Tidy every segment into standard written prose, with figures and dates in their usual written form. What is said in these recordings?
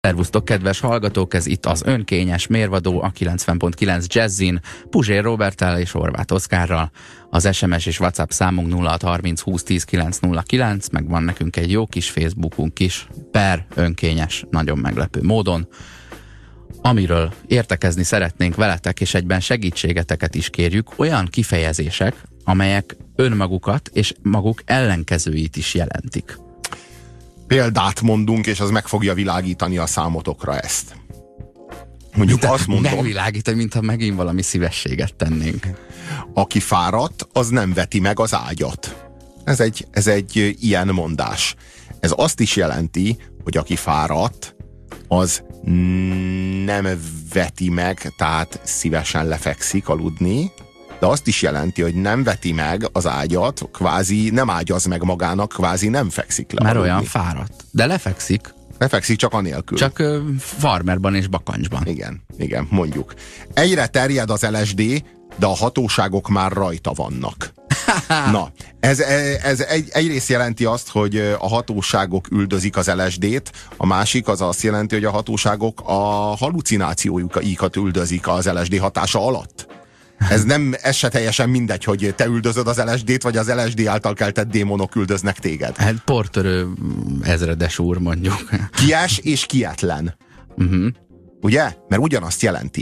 Szervusztok, kedves hallgatók, ez itt az önkényes mérvadó a 90.9 Jazzin, Puzsér Roberttel és Horváth Oszkárral. Az SMS és WhatsApp számunk 0630 20 10 909, meg van nekünk egy jó kis Facebookunk is, per önkényes, nagyon meglepő módon, amiről értekezni szeretnénk veletek, és egyben segítségeteket is kérjük, olyan kifejezések, amelyek önmagukat és maguk ellenkezőit is jelentik. Példát mondunk, és az meg fogja világítani a számotokra ezt. Mondjuk azt mondom... Megvilágítani, mintha megint valami szívességet tennénk. Aki fáradt, az nem veti meg az ágyat. Ez egy ilyen mondás. Ez azt is jelenti, hogy aki fáradt, az nem veti meg, tehát szívesen lefekszik aludni, de azt is jelenti, hogy nem veti meg az ágyat, kvázi nem ágyaz meg magának, kvázi nem fekszik le. Mert aludni. olyan fáradt. De lefekszik. Lefekszik, csak anélkül. Csak farmerban és bakancsban. Igen, mondjuk. Egyre terjed az LSD, de a hatóságok már rajta vannak. Na, ez egyrészt jelenti azt, hogy a hatóságok üldözik az LSD-t, a másik az azt jelenti, hogy a hatóságok a halucinációikat üldözik az LSD hatása alatt. Ez se teljesen mindegy, hogy te üldözöd az LSD-t, vagy az LSD által keltett démonok üldöznek téged. Hát portörő ezredes úr, mondjuk. Kies és kietlen. Ugye? Mert ugyanazt jelenti.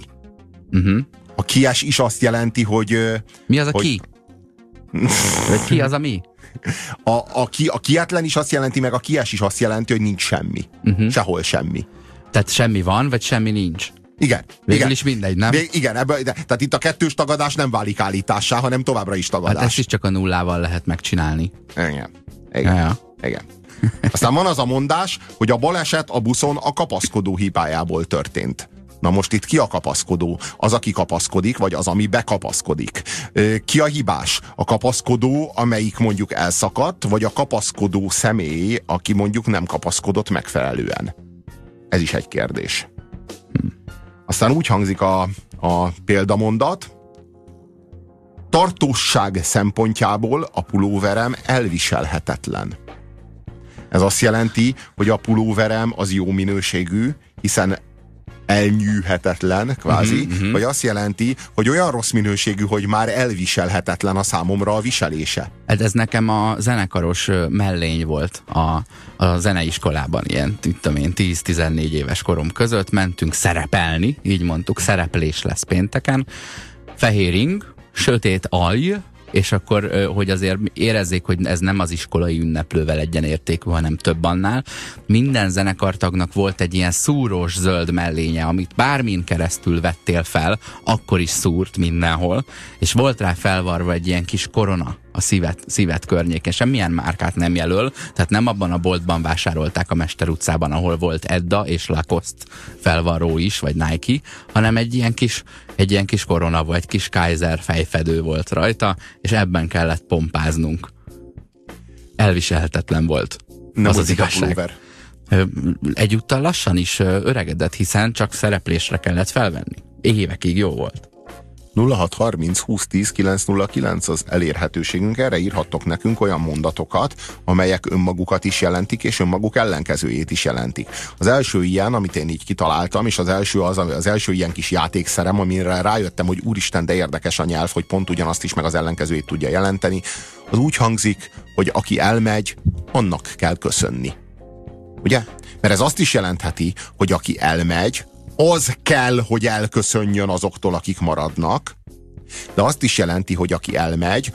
A kies is azt jelenti, hogy... Mi az a ki? Vagy ki az a mi? A kietlen is azt jelenti, meg a kies is azt jelenti, hogy nincs semmi. Sehol semmi. Tehát semmi van, vagy semmi nincs. Igen. Végül is mindegy, nem? Igen, tehát itt a kettős tagadás nem válik állítássá, hanem továbbra is tagadás. Hát ezt is csak a nullával lehet megcsinálni. Igen. Aztán van az a mondás, hogy a baleset a buszon a kapaszkodó hibájából történt. Na most itt ki a kapaszkodó? Az, aki kapaszkodik, vagy az, ami bekapaszkodik? Ki a hibás? A kapaszkodó, amelyik mondjuk elszakadt, vagy a kapaszkodó személy, aki mondjuk nem kapaszkodott megfelelően? Ez is egy kérdés. Aztán úgy hangzik a példamondat: tartóság szempontjából a pulóverem elviselhetetlen. Ez azt jelenti, hogy a pulóverem az jó minőségű, hiszen elnyűhetetlen, kvázi, vagy azt jelenti, hogy olyan rossz minőségű, hogy már elviselhetetlen a számomra a viselése. Ez nekem a zenekaros mellény volt a zeneiskolában, ilyen, tudom én, 10-14 éves korom között mentünk szerepelni, így mondtuk, szereplés lesz pénteken, fehér ing, sötét alj, és akkor, hogy azért érezzék, hogy ez nem az iskolai ünneplővel egyenértékű, hanem több annál. Minden zenekartagnak volt egy ilyen szúrós zöld mellénye, amit bármin keresztül vettél fel, akkor is szúrt mindenhol, és volt rá felvarva egy ilyen kis korona a szívet környékén. Semmilyen márkát nem jelöl, tehát nem abban a boltban vásárolták a Mester utcában, ahol volt Edda és Lacoste felvarró is, vagy Nike, hanem egy ilyen kis korona, vagy kis Kaiser fejfedő volt rajta, és ebben kellett pompáznunk. Elviselhetetlen volt. Nem az igazság. Egyúttal lassan is öregedett, hiszen csak szereplésre kellett felvenni. Évekig jó volt. 0630 20 10 909 az elérhetőségünk. Erre írhattok nekünk olyan mondatokat, amelyek önmagukat is jelentik, és önmaguk ellenkezőjét is jelentik. Az első ilyen, amit én így kitaláltam, és az első ilyen kis játékszerem, amire rájöttem, hogy úristen, de érdekes a nyelv, hogy pont ugyanazt is, meg az ellenkezőjét tudja jelenteni, az úgy hangzik, hogy aki elmegy, annak kell köszönni. Ugye? Mert ez azt is jelentheti, hogy aki elmegy, az kell, hogy elköszönjön azoktól, akik maradnak, de azt is jelenti, hogy aki elmegy,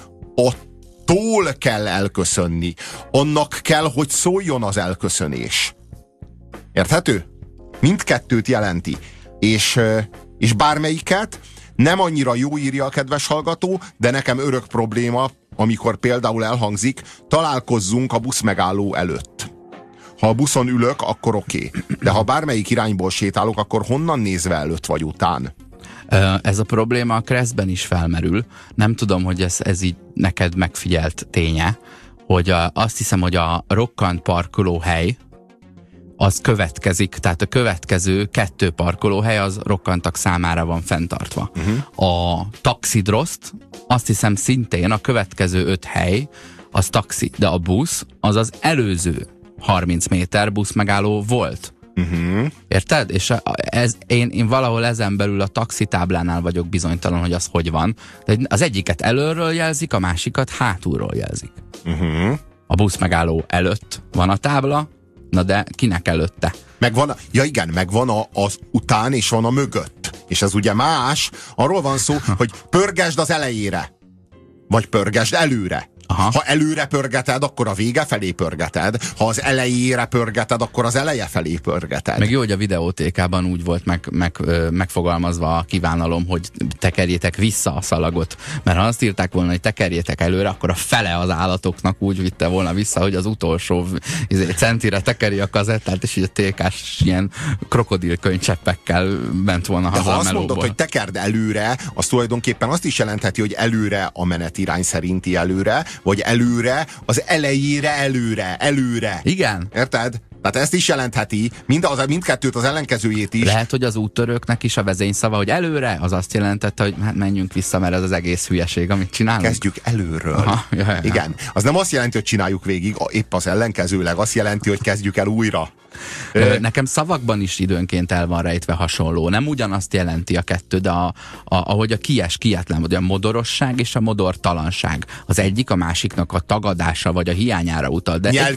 attól kell elköszönni. Annak kell, hogy szóljon az elköszönés. Érthető? Mindkettőt jelenti. És bármelyiket nem annyira jó, írja a kedves hallgató, de nekem örök probléma, amikor például elhangzik, találkozzunk a buszmegálló előtt. Ha a buszon ülök, akkor oké. De ha bármelyik irányból sétálok, akkor honnan nézve előtt vagy után? Ez a probléma a Kresszben is felmerül. Nem tudom, hogy ez így neked megfigyelt ténye, hogy azt hiszem, hogy a rokkant parkolóhely az következik, tehát a következő 2 parkolóhely az rokkantak számára van fenntartva. A taxidroszt, azt hiszem szintén a következő 5 hely az taxi, de a busz az az előző 30 méter buszmegálló volt Érted? És én valahol ezen belül a taxitáblánál vagyok bizonytalan, hogy az hogy van. De az egyiket előről jelzik, a másikat hátulról jelzik. A busz megálló előtt van a tábla, na de kinek előtte? Megvan, megvan az után, és van a mögött. És ez ugye más. Arról van szó, hogy pörgesd az elejére. Vagy pörgesd előre. Aha. Ha előre pörgeted, akkor a vége felé pörgeted. Ha az elejére pörgeted, akkor az eleje felé pörgeted. Meg jó, hogy a videótékában úgy volt megfogalmazva a kívánalom, hogy tekerjétek vissza a szalagot. Mert ha azt írták volna, hogy tekerjétek előre, akkor a fele az állatoknak úgy vitte volna vissza, hogy az utolsó centire tekeri a kazettát, és így a tékás ilyen krokodilkönycseppekkel ment volna haza. De ha azt mondod, hogy tekerd előre, az tulajdonképpen azt is jelentheti, hogy előre a menetirány szerinti előre, vagy előre, az elejére előre. Igen. Érted? Tehát ezt is jelentheti, mindkettőt, az ellenkezőjét is. Lehet, hogy az úttörőknek is a vezényszava, hogy előre, az azt jelentette, hogy hát menjünk vissza, mert ez az egész hülyeség, amit csinálunk. Kezdjük előről. Aha, ja. Igen. Az nem azt jelenti, hogy csináljuk végig, épp az ellenkezőleg azt jelenti, hogy kezdjük el újra. Nekem szavakban is időnként el van rejtve hasonló. Nem ugyanazt jelenti a kettő, de ahogy a kietlen, vagy a modorosság és a modortalanság. Az egyik a másiknak a tagadása, vagy a hiányára utal.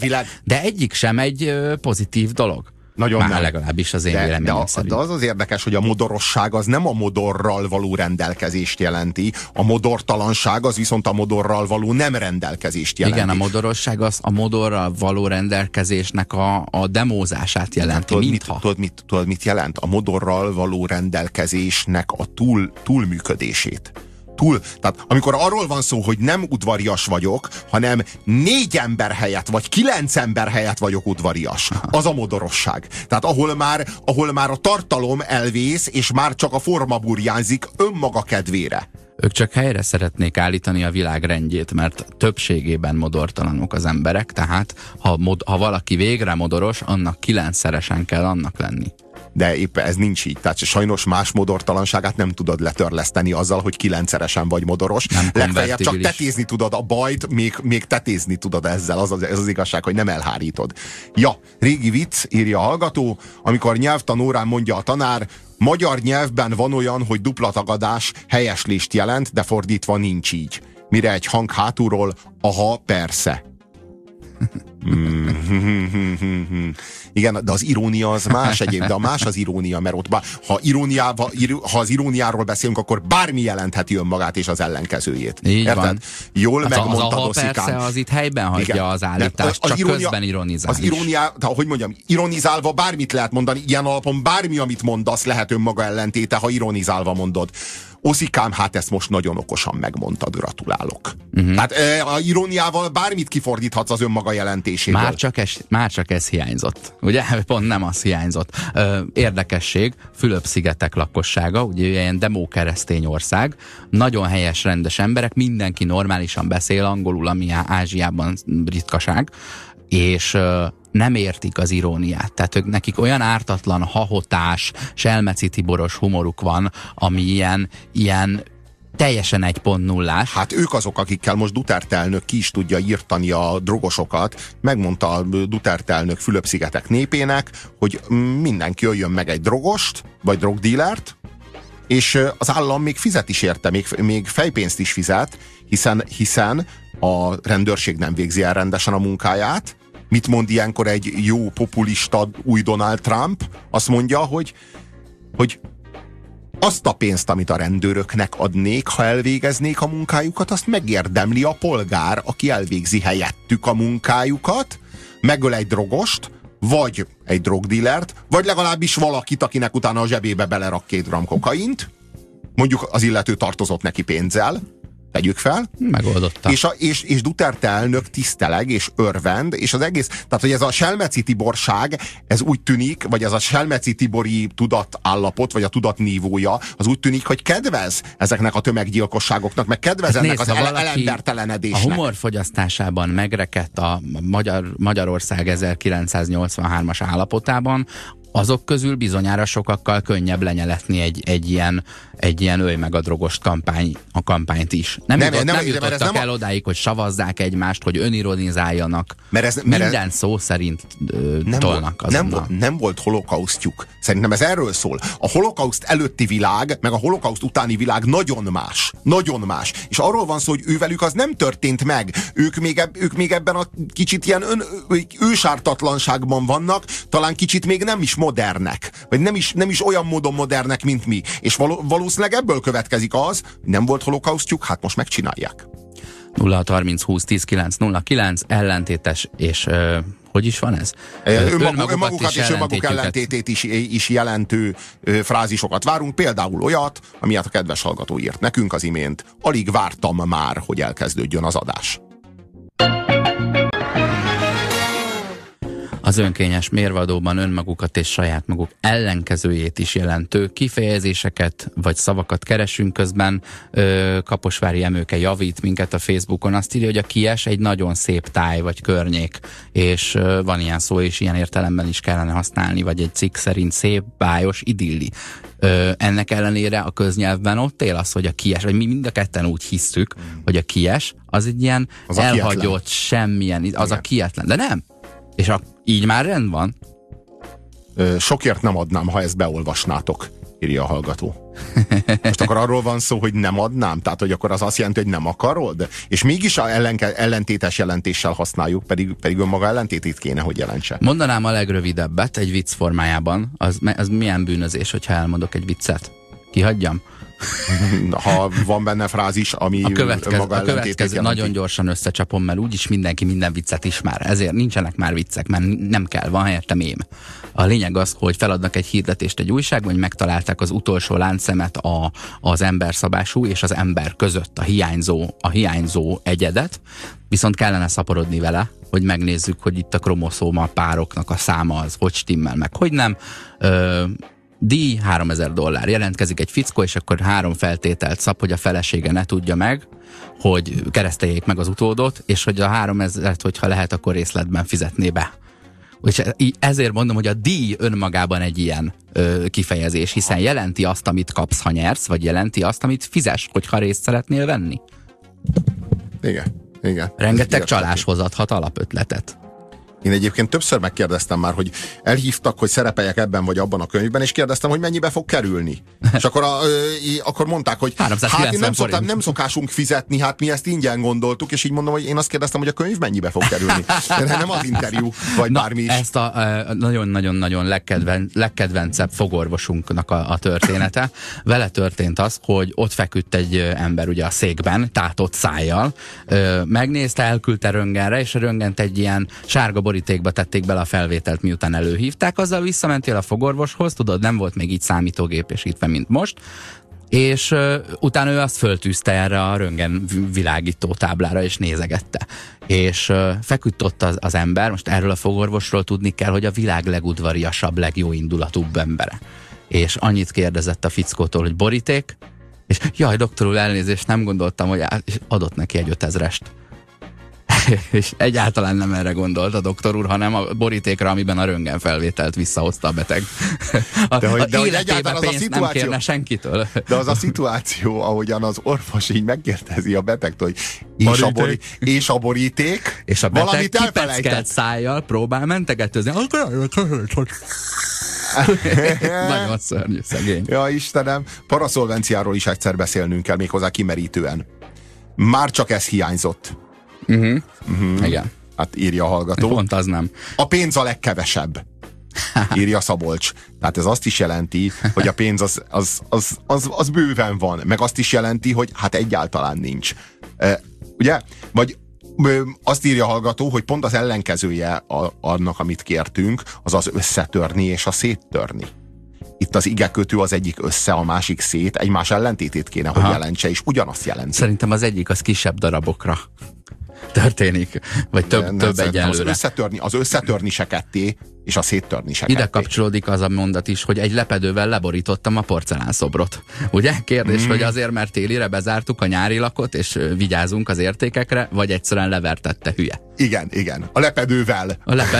De egyik sem egy pozitív dolog. Nagyon már nem. Legalábbis az én véleményem szerint. De az az érdekes, hogy a modorosság az nem a modorral való rendelkezést jelenti, a modortalanság az viszont a modorral való nem rendelkezést jelenti. Igen, a modorosság az a modorral való rendelkezésnek a demózását jelenti. Tudod, mit jelent? A modorral való rendelkezésnek a túlműködését. Tehát amikor arról van szó, hogy nem udvarias vagyok, hanem 4 ember helyett, vagy 9 ember helyett vagyok udvarias, az a modorosság. Tehát ahol már a tartalom elvész, és már csak a forma burjánzik önmaga kedvére. Ők csak helyre szeretnék állítani a világ rendjét, mert többségében modortalanok az emberek, tehát ha valaki végre modoros, annak 9-szeresen kell annak lenni. De épp ez nincs így. Tehát sajnos más modortalanságát nem tudod letörleszteni azzal, hogy 9-szeresen vagy modoros. Legfeljebb csak tetézni tudod a bajt, még tetézni tudod ezzel. Ez az igazság, hogy nem elhárítod. Ja, régi vicc, írja a hallgató, amikor nyelvtanórán mondja a tanár, magyar nyelvben van olyan, hogy dupla tagadás helyeslést jelent, de fordítva nincs így. Mire egy hang hátulról, aha, persze. Igen, de az irónia az más egyébként, de más az irónia, mert ott ha az iróniáról beszélünk, akkor bármi jelentheti önmagát és az ellenkezőjét. Így érted? Van. Jól megmondtad, Oszikám. Persze, az itt helyben hagyja. Igen. Az állítást, csak közben ironizál. Az irónia, hogy mondjam, ironizálva bármit lehet mondani, ilyen alapon bármi, amit mondasz, lehet önmaga ellentéte, ha ironizálva mondod. Oszikám, hát ezt most nagyon okosan megmondtad, gratulálok. Tehát a iróniával bármit kifordíthatsz az önmaga jelentéséből. Már csak ez hiányzott. Ugye? Pont nem az hiányzott. Érdekesség, Fülöp-szigetek lakossága, ugye ilyen demókeresztény ország, nagyon helyes, rendes emberek, mindenki normálisan beszél angolul, ami Ázsiában ritkaság, és nem értik az iróniát. Tehát nekik olyan ártatlan, hahotás, Selmeci Tiboros humoruk van, ami ilyen teljesen 1.0-ás. Hát ők azok, akikkel most Duterte elnök ki is tudja írtani a drogosokat. Megmondta a Duterte elnök Fülöp-szigetek népének, hogy mindenki öljön meg egy drogost, vagy drogdílert, és az állam még fizet is érte, még fejpénzt is fizet, hiszen a rendőrség nem végzi el rendesen a munkáját. Mit mond ilyenkor egy jó populista új Donald Trump? Azt mondja, hogy azt a pénzt, amit a rendőröknek adnék, ha elvégeznék a munkájukat, azt megérdemli a polgár, aki elvégzi helyettük a munkájukat, megöl egy drogost, vagy egy drogdílert, vagy legalábbis valakit, akinek utána a zsebébe belerak 2 gram kokaint, mondjuk az illető tartozott neki pénzzel, tegyük fel. Megoldotta. És Duterte elnök tiszteleg, és örvend, és az egész, tehát hogy ez a Selmeci Tiborság, ez úgy tűnik, vagy ez a Selmeci Tibori tudatállapot, vagy a tudatnívója, az úgy tűnik, hogy kedvez ezeknek a tömeggyilkosságoknak, meg kedvez ennek az elembertelenedésnek. A humorfogyasztásában megrekedt a Magyarország 1983-as állapotában, azok közül bizonyára sokakkal könnyebb lenyeletni egy ilyen ölj meg a drogost kampányt is. Nem jutottak el odáig, hogy savazzák egymást, hogy önironizáljanak. Minden szó szerint tolnak. Nem volt holokausztjuk. Szerintem ez erről szól. A holokauszt előtti világ, meg a holokauszt utáni világ nagyon más. Nagyon más. És arról van szó, hogy ővelük az nem történt meg. Ők még ebben a kicsit ilyen ősártatlanságban vannak, talán kicsit még nem is modernek. Vagy nem is olyan módon modernek, mint mi. És valószínűleg ebből következik az, nem volt holokausztjuk, hát most megcsinálják. 0630 20 10 909 ellentétes, és hogy is van ez? Önmagukat és önmaguk ellentétét is jelentő frázisokat várunk. Például olyat, amilyet a kedves hallgató írt nekünk az imént. Alig vártam már, hogy elkezdődjön az adás. Az önkényes mérvadóban önmagukat és saját maguk ellenkezőjét is jelentő kifejezéseket vagy szavakat keresünk közben. Kaposvári Emőke javít minket a Facebookon. Azt írja, hogy a Kies egy nagyon szép táj vagy környék, és van ilyen szó, és ilyen értelemben is kellene használni, vagy egy cikk szerint szép, bájos, idilli. Ennek ellenére a köznyelvben ott él az, hogy a Kies, vagy mi mind a ketten úgy hisszük, hogy a Kies az egy ilyen az elhagyott, semmilyen, az a kietlen. De nem. És így már rend van? Sokért nem adnám, ha ezt beolvasnátok, írja a hallgató. Most akkor arról van szó, hogy nem adnám? Tehát, hogy akkor az azt jelenti, hogy nem akarod? És mégis ellentétes jelentéssel használjuk, pedig önmaga ellentétét kéne, hogy jelentse. Mondanám a legrövidebbet egy vicc formájában. Az milyen bűnözés, hogyha elmondok egy viccet? Kihagyjam? Ha van benne frázis, ami a következő nagyon gyorsan összecsapom, mert úgyis mindenki minden viccet ismer. Ezért nincsenek már viccek, mert nem kell, van helyette mém. A lényeg az, hogy feladnak egy hirdetést egy újságban, hogy megtalálták az utolsó láncszemet az emberszabású és az ember között, a hiányzó egyedet, viszont kellene szaporodni vele, hogy megnézzük, hogy itt a kromoszóma pároknak a száma az hogy stimmel, meg hogy nem. Díj $3000. Jelentkezik egy fickó, és akkor 3 feltételt szab, hogy a felesége ne tudja meg, hogy kereszteljék meg az utódot, és hogy a 3000-et, hogyha lehet, akkor részletben fizetné be. És ezért mondom, hogy a díj önmagában egy ilyen kifejezés, hiszen jelenti azt, amit kapsz, ha nyersz, vagy jelenti azt, amit fizes, hogyha részt szeretnél venni. Igen. Rengeteg csaláshoz adhat alapötletet. Én egyébként többször megkérdeztem már, hogy elhívtak, hogy szerepeljek ebben vagy abban a könyvben, és kérdeztem, hogy mennyibe fog kerülni. És akkor mondták, hogy hát nem szokásunk fizetni, hát mi ezt ingyen gondoltuk, és így mondom, hogy én azt kérdeztem, hogy a könyv mennyibe fog kerülni. De nem az interjú, vagy bármi is. Ezt a nagyon-nagyon legkedvencebb fogorvosunknak a története. Vele történt az, hogy ott feküdt egy ember ugye a székben, tátott szájjal, megnézte, elküldte röntgenre, és a röntgent egy ilyen sárga borítékba tették bele a felvételt, miután előhívták, azzal visszamentél a fogorvoshoz, tudod, nem volt még így számítógépesítve, mint most, és utána ő azt föltűzte erre a röntgen világító táblára, és nézegette. És feküdt ott az ember, most erről a fogorvosról tudni kell, hogy a világ legudvariasabb, legjóindulatúbb embere. És annyit kérdezett a fickótól, hogy boríték, és jaj, doktor úr, elnézést, nem gondoltam, hogy és adott neki egy 5000-est. És egyáltalán nem erre gondolt a doktor úr, hanem a borítékra, amiben a röntgenfelvételt visszahozta a beteg. De hogy egyáltalán az a szituáció, nem kérne senkitől. De az a szituáció, ahogyan az orvos így megkérdezi a betegtől, hogy és a boríték, és a beteg kipeckelt szájjal próbál mentegetőzni. Nagyon szörnyű, szegény. Ja, Istenem, paraszolvenciáról is egyszer beszélnünk kell, méghozzá kimerítően. Már csak ez hiányzott. Igen. Hát írja a hallgató. Pont az nem. A pénz a legkevesebb, írja Szabolcs. Tehát ez azt is jelenti, hogy a pénz az bőven van. Meg azt is jelenti, hogy hát egyáltalán nincs. Ugye? Vagy azt írja a hallgató, hogy pont az ellenkezője annak, amit kértünk, az összetörni és a széttörni. Itt az igekötő az egyik össze, a másik szét, egymás ellentétét kéne, hogy jelentse, és ugyanazt jelenti. Szerintem az egyik az kisebb darabokra történik, vagy több egyelőre. Az összetörni se ketté, és a széttörni se Ide ketté. kapcsolódik az a mondat is, hogy egy lepedővel leborítottam a porcelánszobrot. Ugye? Kérdés, hogy azért, mert télire bezártuk a nyári lakot, és vigyázunk az értékekre, vagy egyszerűen levertette hülye. Igen. A lepedővel.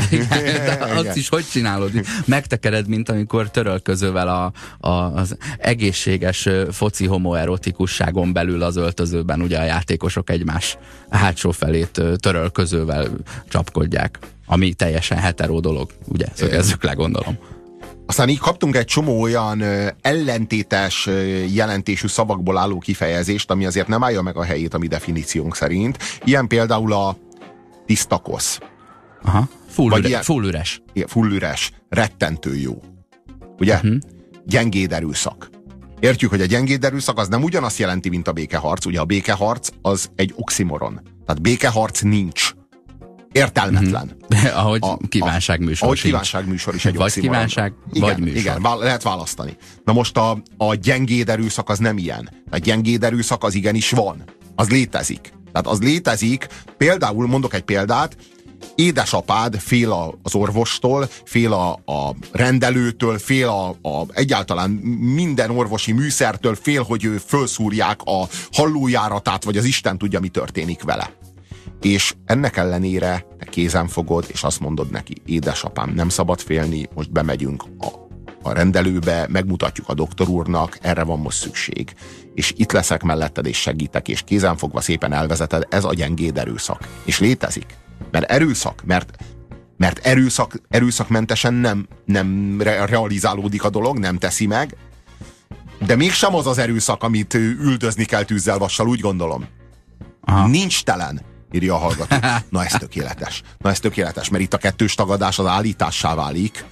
Azt is hogy csinálod? Megtekered, mint amikor törölközővel az egészséges foci homoerotikusságon belül az öltözőben ugye a játékosok egymás hátsó felét törölközővel csapkodják. Ami teljesen hetero dolog, ugye? Szögezzük le, gondolom. Aztán így kaptunk egy csomó olyan ellentétes jelentésű szavakból álló kifejezést, ami azért nem állja meg a helyét a mi definíciónk szerint. Ilyen például a tiszta kosz. Aha. Full üres. Full üres. Rettentő jó. Ugye? Gyengéd erőszak. Értjük, hogy a gyengéd erőszak az nem ugyanazt jelenti, mint a békeharc. Ugye a békeharc az egy oximoron. Tehát békeharc nincs. Értelmetlen. Ahogy kívánságműsor is egy vagy oximoron. kívánság, vagy műsor. Igen, lehet választani. Na most a gyengéd erőszak az nem ilyen. A gyengéd erőszak az igenis van. Az létezik. Tehát az létezik, például mondok egy példát, édesapád fél az orvostól, fél a rendelőtől, fél egyáltalán minden orvosi műszertől, fél, hogy ő fölszúrják a hallójáratát, vagy az Isten tudja, mi történik vele. És ennek ellenére te kézen fogod, és azt mondod neki, édesapám, nem szabad félni, most bemegyünk a rendelőbe, megmutatjuk a doktor úrnak, erre van most szükség. És itt leszek melletted, és segítek, és kézenfogva szépen elvezeted, ez a gyengéd erőszak. És létezik. Mert erőszak, mert erőszakmentesen nem realizálódik a dolog, nem teszi meg, de mégsem az az erőszak, amit üldözni kell tűzzel, vassal, úgy gondolom. Aha. Nincs telen, írja a hallgató. Na ez tökéletes, mert itt a kettős tagadás az állítássá válik.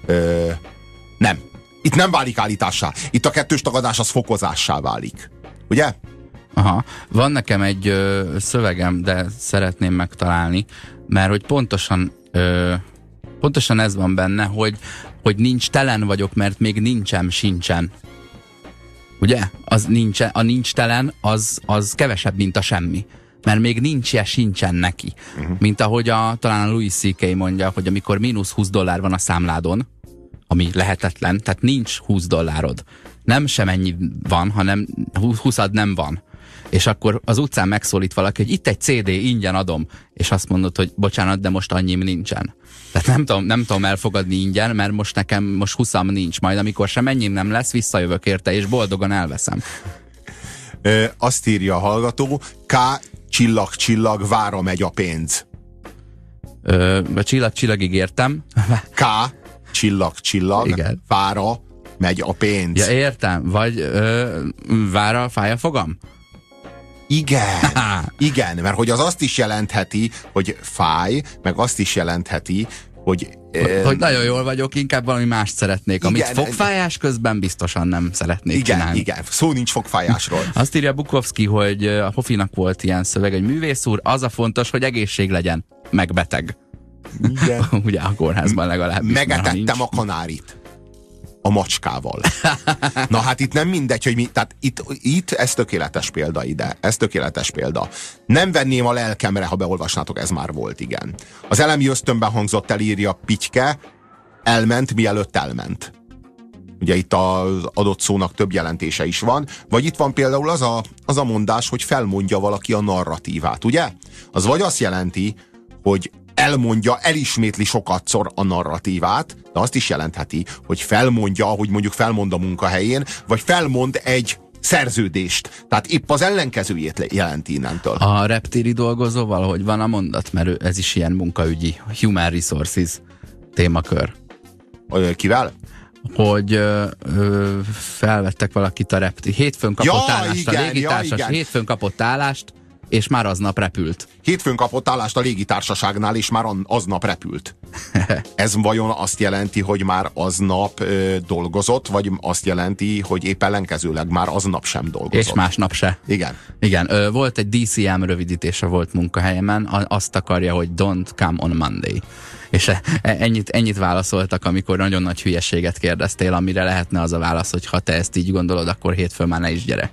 Nem. Itt nem válik állítássá. Itt a kettős tagadás az fokozássá válik. Ugye? Aha. Van nekem egy szövegem, de szeretném megtalálni, mert hogy pontosan ez van benne, hogy nincs telen vagyok, mert még sincsen. Ugye? A nincs telen, az kevesebb, mint a semmi. Mert még sincsen neki. Mint ahogy talán a Louis C.K. mondja, hogy amikor -$20 van a számládon, ami lehetetlen, tehát nincs $20. Nem sem ennyi van, hanem 20 nem van. És akkor az utcán megszólít valaki, hogy itt egy CD, ingyen adom, és azt mondod, hogy bocsánat, de most annyim nincsen. Tehát nem tudom elfogadni ingyen, mert most nekem 20 nincs, majd amikor sem ennyim nem lesz, visszajövök érte, és boldogan elveszem. Azt írja a hallgató, csillag, vára megy a pénz. A csillagig értem. Csillag, igen. Vára megy a pénz. Ja, értem. Vagy vára fáj a fogam? Igen, mert hogy az azt is jelentheti, hogy fáj, meg azt is jelentheti, hogy nagyon jól vagyok, inkább valami mást szeretnék. Amit fogfájás közben biztosan nem szeretnék csinálni. Igen, szó nincs fogfájásról. Azt írja Bukowski, hogy a Hofinak volt ilyen szöveg, hogy művész úr, az a fontos, hogy egészség legyen, meg beteg. Igen. Ugye a kórházban legalábbis. Megetettem a kanárit a macskával. Na hát itt nem mindegy, hogy mi, tehát itt ez tökéletes példa ide. Ez tökéletes példa. Nem venném a lelkemre, ha beolvasnátok, ez már volt, igen. Az elemi ösztönben hangzott el, írja Pityke, elment, mielőtt elment. Ugye itt az adott szónak több jelentése is van. Vagy itt van például az a mondás, hogy felmondja valaki a narratívát, ugye? Az vagy azt jelenti, hogy elismétli sokatszor a narratívát, de azt is jelentheti, hogy felmondja, hogy mondjuk felmond a munkahelyén, vagy felmond egy szerződést. Tehát épp az ellenkezőjét jelenti innentől. A reptéri dolgozóval hogy van a mondat? Mert ez is ilyen munkaügyi, human resources témakör. Kivel? Hogy felvettek valakit a reptéri. Hétfőn kapott állást a légitársas. Hétfőn kapott állást, és már aznap repült. Hétfőn kapott állást a légitársaságnál, és már aznap repült. Ez vajon azt jelenti, hogy már aznap dolgozott, vagy azt jelenti, hogy épp ellenkezőleg már aznap sem dolgozott? És másnap se. Igen. Volt egy DCM rövidítése volt munkahelyemen, azt akarja, hogy don't come on Monday. És ennyit válaszoltak, amikor nagyon nagy hülyeséget kérdeztél, amire lehetne az a válasz, hogy ha te ezt így gondolod, akkor hétfőn már ne is gyere.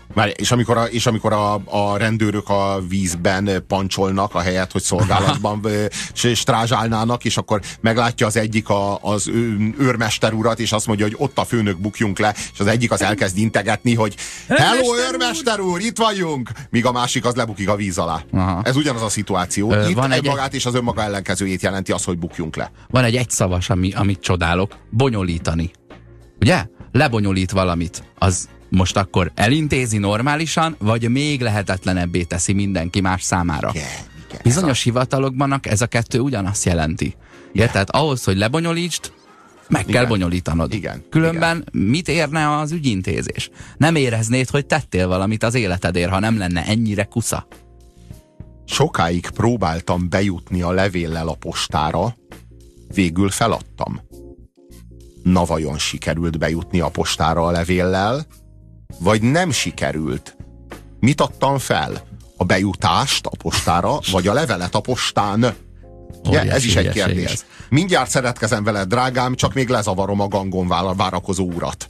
És amikor a rendőrök a vízben pancsolnak, ahelyett, hogy szolgálatban strázsálnának, és akkor meglátja az egyik az őrmester urat, és azt mondja, hogy ott a főnök, bukjunk le, és az egyik az elkezd integetni, hogy hello, őrmester úr, itt vagyunk! Míg a másik az lebukik a víz alá. Aha. Ez ugyanaz a szituáció. Itt egymagát és az önmaga ellenkezőjét jelenti az, hogy bukjunk le. Van egy egyszavas, amit csodálok, bonyolítani. Ugye? Lebonyolít valamit. Az most akkor elintézi normálisan, vagy még lehetetlenebbé teszi mindenki más számára. Igen, bizonyos hivatalokban ez a kettő ugyanazt jelenti. Tehát ahhoz, hogy lebonyolítsd, meg kell bonyolítanod. Különben mit érne az ügyintézés? Nem éreznéd, hogy tettél valamit az életedért, ha nem lenne ennyire kusza. Sokáig próbáltam bejutni a levéllel a postára, végül feladtam. Na vajon sikerült bejutni a postára a levéllel, vagy nem sikerült? Mit adtam fel? A bejutást a postára, vagy a levelet a postán? Ez is egy kérdés. Mindjárt szeretkezem veled, drágám, csak még lezavarom a gangon várakozó urat.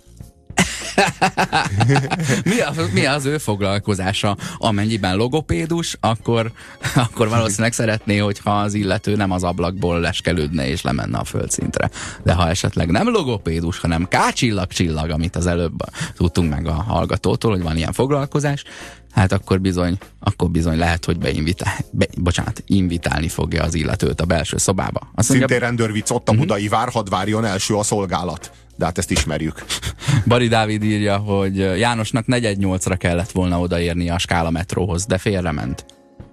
Mi az ő foglalkozása? Amennyiben logopédus, akkor valószínűleg szeretné, hogyha az illető nem az ablakból leskelődne és lemenne a földszintre. De ha esetleg nem logopédus, hanem K-csillag, amit az előbb tudtunk meg a hallgatótól, hogy van ilyen foglalkozás, hát akkor bizony lehet, hogy invitálni fogja az illetőt a belső szobába. Szintén rendőrvic, ott a budai vár, hadd várjon első a szolgálat. De hát ezt ismerjük. Bari Dávid írja, hogy Jánosnak 418-ra kellett volna odaérni a Skála metróhoz, de félrement.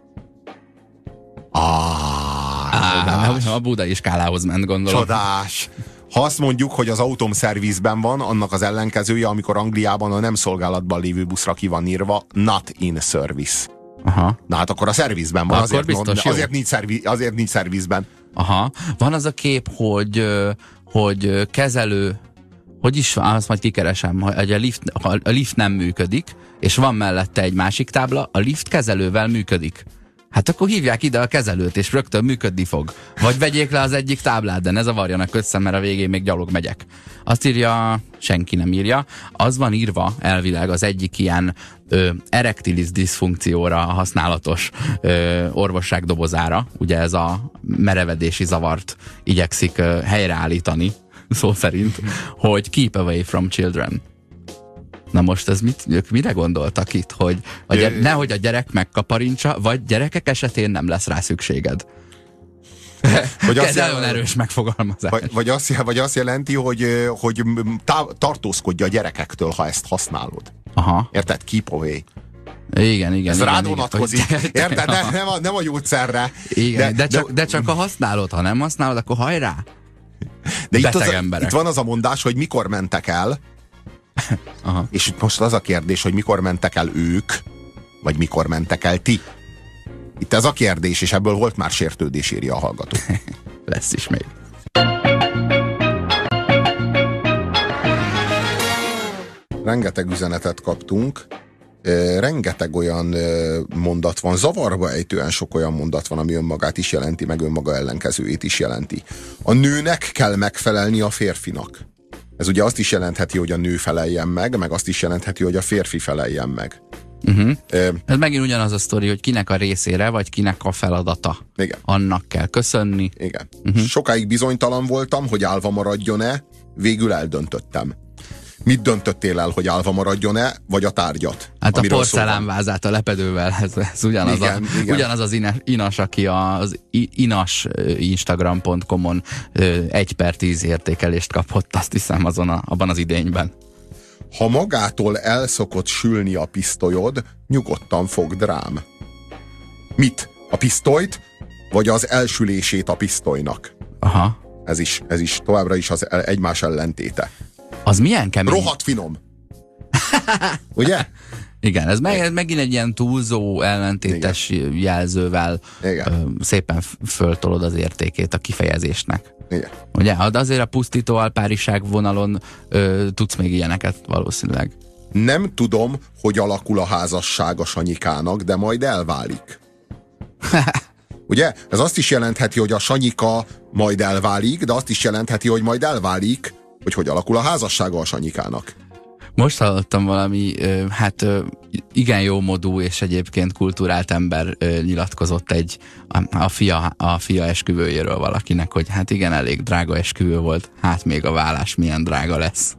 A budai Skálához ment, gondolom. Csodás! Ha azt mondjuk, hogy az Autom Service-ben van, annak az ellenkezője, amikor Angliában a nem szolgálatban lévő buszra ki van írva not in service. Aha. Na hát akkor a service-ben van, azért nincs service-ben. Aha. Van az a kép, hogy kezelő, hogy is van, azt majd kikeresem, hogy a lift nem működik, és van mellette egy másik tábla, a lift kezelővel működik. Hát akkor hívják ide a kezelőt, és rögtön működni fog. Vagy vegyék le az egyik táblát, de ne zavarjanak össze, mert a végén még gyalog megyek. Azt írja, senki nem írja, az van írva elvileg az egyik ilyen erektilis diszfunkcióra használatos orvosság dobozára, ugye ez a merevedési zavart igyekszik helyreállítani, szó szerint, hogy keep away from children. Na most ők mire gondoltak itt, hogy nehogy a gyerek megkaparincsa, vagy gyerekek esetén nem lesz rá szükséged? Ez nagyon erős megfogalmazás. Vagy azt jelenti, hogy tartózkodj a gyerekektől, ha ezt használod. Aha. Érted? Keep away. Igen. Ez rád vonatkozik. Érted? Nem a gyógyszerre. Igen, de csak ha használod, ha nem használod, akkor hajrá! De itt van az a mondás, hogy mikor mentek el, aha. És itt most az a kérdés, hogy mikor mentek el ők, vagy mikor mentek el ti. Itt ez a kérdés, és ebből volt már sértődés, írja a hallgató. Lesz is még. Rengeteg üzenetet kaptunk, rengeteg olyan mondat van, zavarba ejtően sok olyan mondat van, ami önmagát is jelenti, meg önmaga ellenkezőjét is jelenti. A nőnek kell megfelelni a férfinak. Ez ugye azt is jelentheti, hogy a nő feleljen meg azt is jelentheti, hogy a férfi feleljen meg. Ez megint ugyanaz a sztori, hogy kinek a részére, vagy kinek a feladata. Igen. Annak kell köszönni. Igen. Sokáig bizonytalan voltam, hogy állva maradjon-e, végül eldöntöttem. Mit döntöttél el, hogy állva maradjon-e, vagy a tárgyat? Hát a porcelánvázát a lepedővel, ez ugyanaz, igen. Ugyanaz az Inas, aki az Inas Instagram.com-on 1/10 értékelést kapott, azt hiszem abban az idényben. Ha magától el szokott sülni a pisztolyod, nyugodtan fogd rám. Mit? A pisztolyt, vagy az elsülését a pisztolynak? Aha. Ez is továbbra is az egymás ellentéte. Az milyen kemény? Rohadt finom. Ugye? Igen, ez megint egy ilyen túlzó, ellentétes jelzővel szépen föltolod az értékét a kifejezésnek. Igen. Ugye? De azért a pusztító alpáriság vonalon tudsz még ilyeneket valószínűleg. Nem tudom, hogy alakul a házasság a Sanyikának, de majd elválik. Ugye? Ez azt is jelentheti, hogy a Sanyika majd elválik, de azt is jelentheti, hogy majd elválik, hogy alakul a házassága a Sanyikának. Most hallottam valami, igen jómodú és egyébként kulturált ember nyilatkozott a fia esküvőjéről valakinek, hogy hát igen, elég drága esküvő volt, hát még a vállás milyen drága lesz.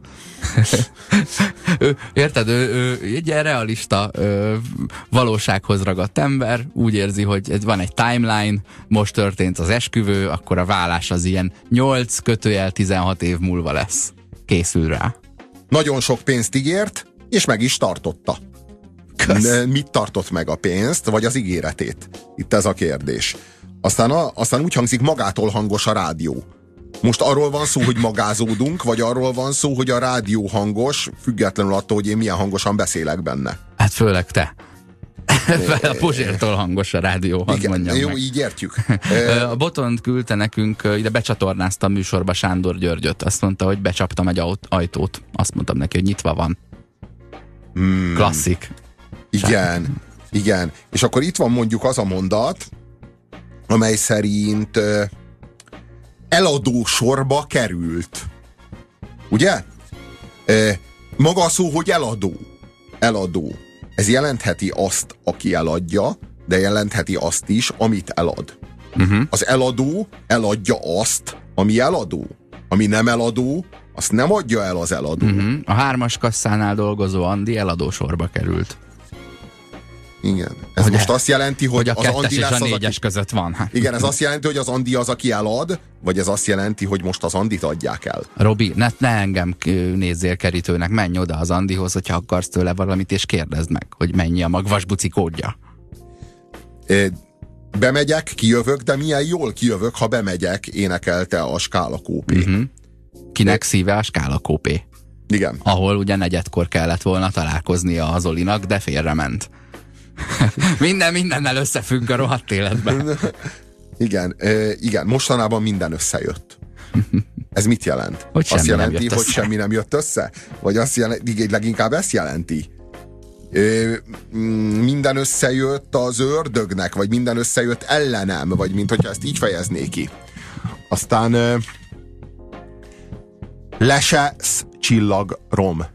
Érted, ő egy realista, valósághoz ragadt ember, úgy érzi, hogy van egy timeline, most történt az esküvő, akkor a vállás az ilyen 8-16 év múlva lesz. Készül rá. Nagyon sok pénzt ígért, és meg is tartotta. Mit tartott meg, a pénzt, vagy az ígéretét? Itt ez a kérdés. Aztán úgy hangzik, magától hangos a rádió. Most arról van szó, hogy magázódunk, vagy arról van szó, hogy a rádió hangos, függetlenül attól, hogy én milyen hangosan beszélek benne? Hát főleg te. A Puzsértól hangos a rádió, hadd mondjam jó, meg. így értjük. A Botont küldte nekünk, ide becsatornázta a műsorba Sándor Györgyöt. Azt mondta, hogy becsaptam egy ajtót. Azt mondtam neki, hogy nyitva van. Klasszik. Igen. És akkor itt van mondjuk az a mondat, amely szerint eladó sorba került. Ugye? Maga a szó, hogy eladó. Ez jelentheti azt, aki eladja, de jelentheti azt is, amit elad. Az eladó eladja azt, ami eladó. Ami nem eladó, azt nem adja el az eladó. A 3-as kasszánál dolgozó Andi eladó sorba került. Igen. Ez most azt jelenti, hogy a az Andi és lesz a 4-es az, aki... között van. Hát. Igen, ez azt jelenti, hogy az Andi az, aki elad, vagy ez azt jelenti, hogy most az Andit adják el? Robi, ne engem nézzél kerítőnek, menj oda az Andihoz, hogyha akarsz tőle valamit, és kérdezd meg, hogy mennyi a magvasbuci kódja. Bemegyek, kijövök, de milyen jól kijövök, ha bemegyek, énekelte a Skála Kópé. Kinek szíve a Skála Kópé. Igen. Ahol ugye negyedkor kellett volna találkoznia az Olinak, de félrement. Mindennel összefügg a rohadt életben. Igen, mostanában minden összejött. Ez mit jelent? Hogy azt jelenti, hogy össze. semmi nem jött össze? Vagy azt jelenti, leginkább ezt jelenti? Minden összejött az ördögnek, vagy minden összejött ellenem, vagy mint hogyha ezt így fejeznék ki. Aztán lesesz csillag rom.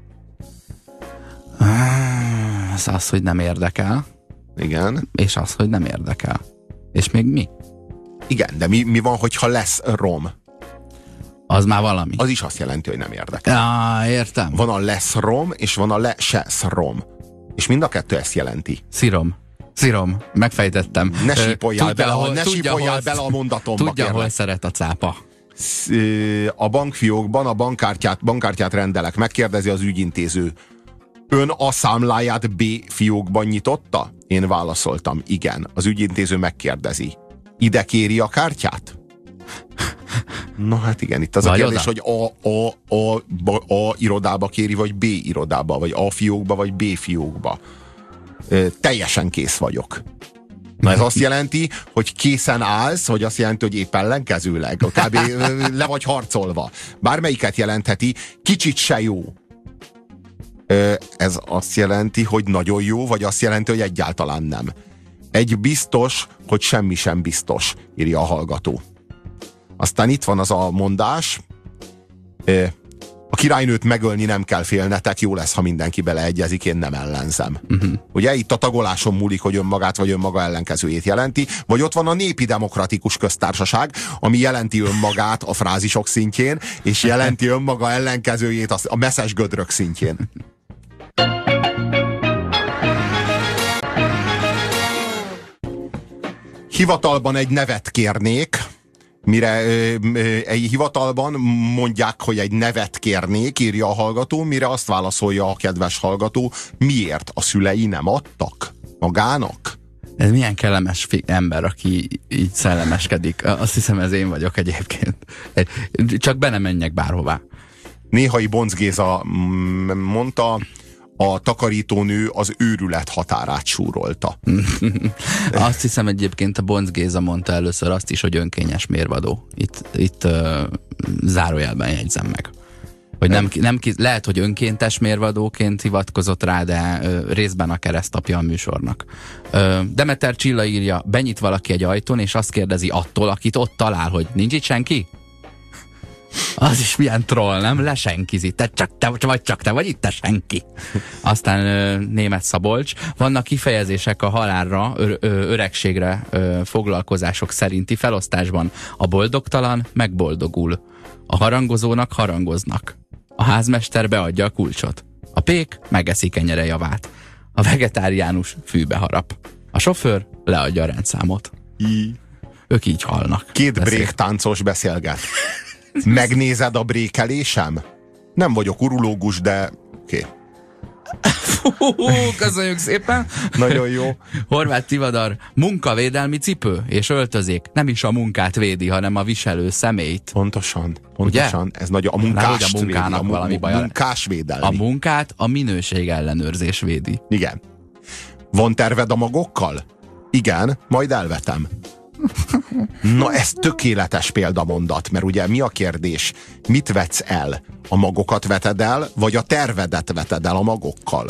Ez az, hogy nem érdekel. Igen. És az, hogy nem érdekel. És még mi? Igen, de mi van, hogyha lesz rom? Az már valami. Az is azt jelenti, hogy nem érdekel. Értem. Van a lesz rom, és van a lesesz rom. És mind a kettő ezt jelenti. Szírom, megfejtettem. Ne sípoljál bele a mondatomba. Tudja, hol szeret a cápa. A bankfiókban a bankkártyát rendelek. Megkérdezi az ügyintéző. Ön a számláját B fiókban nyitotta? Én válaszoltam, igen. Az ügyintéző megkérdezi. Ide kéri a kártyát? Na hát igen, itt az a kérdés, hogy A irodába kéri, vagy B irodába, vagy A fiókba, vagy B fiókba. Teljesen kész vagyok. Na ez azt jelenti, hogy készen állsz, hogy azt jelenti, hogy épp ellenkezőleg. Kb. Le vagy harcolva. Bármelyiket jelentheti, kicsit se jó. Ez azt jelenti, hogy nagyon jó, vagy azt jelenti, hogy egyáltalán nem. Egy biztos, hogy semmi sem biztos, írja a hallgató. Aztán itt van az a mondás, a királynőt megölni nem kell félnetek, jó lesz, ha mindenki beleegyezik, én nem ellenzem. Ugye itt a tagoláson múlik, hogy önmagát vagy önmaga ellenkezőjét jelenti, vagy ott van a népi demokratikus köztársaság, ami jelenti önmagát a frázisok szintjén, és jelenti önmaga ellenkezőjét a messzes gödrök szintjén. Hivatalban egy nevet kérnék, mire egy hivatalban mondják, hogy egy nevet kérnék, írja a hallgató, mire azt válaszolja a kedves hallgató, miért a szülei nem adtak magának? Ez milyen kellemes ember, aki így szellemeskedik. Azt hiszem, ez én vagyok egyébként. Csak be nem menjek bárhová. Néhai Bonc Géza mondta, a takarítónő az őrület határát súrolta. Azt hiszem egyébként a Bonc Géza mondta először azt is, hogy önkényes mérvadó. Itt zárójelben jegyzem meg. Hogy lehet, hogy önkéntes mérvadóként hivatkozott rá, de részben a keresztapja a műsornak. Demeter Csilla írja, benyit valaki egy ajtón, és azt kérdezi attól, akit ott talál, hogy nincs itt senki? Az is milyen troll, nem? Lesenkizi. Csak te vagy itt, te senki. Aztán német Szabolcs. Vannak kifejezések a halálra, öregségre foglalkozások szerinti felosztásban. A boldogtalan megboldogul. A harangozónak harangoznak. A házmester beadja a kulcsot. A pék megeszi kenyere javát. A vegetáriánus fűbe harap. A sofőr leadja a rendszámot. Ők így halnak. Két bréktáncos beszélget. Megnézed a brékelésem? Nem vagyok urológus, de oké. Köszönjük szépen. Nagyon jó. Horváth Tivadar, munkavédelmi cipő és öltözék nem is a munkát védi, hanem a viselő személyt. Pontosan. Ugye? Ez nagy a munkást a munkának védi, valami baja. Munkás védelmi. A munkát a minőség ellenőrzés védi. Igen. Van terved a magokkal? Igen, majd elvetem. Na, ez tökéletes példamondat, mert ugye mi a kérdés? Mit vetsz el? A magokat veted el, vagy a tervedet veted el a magokkal?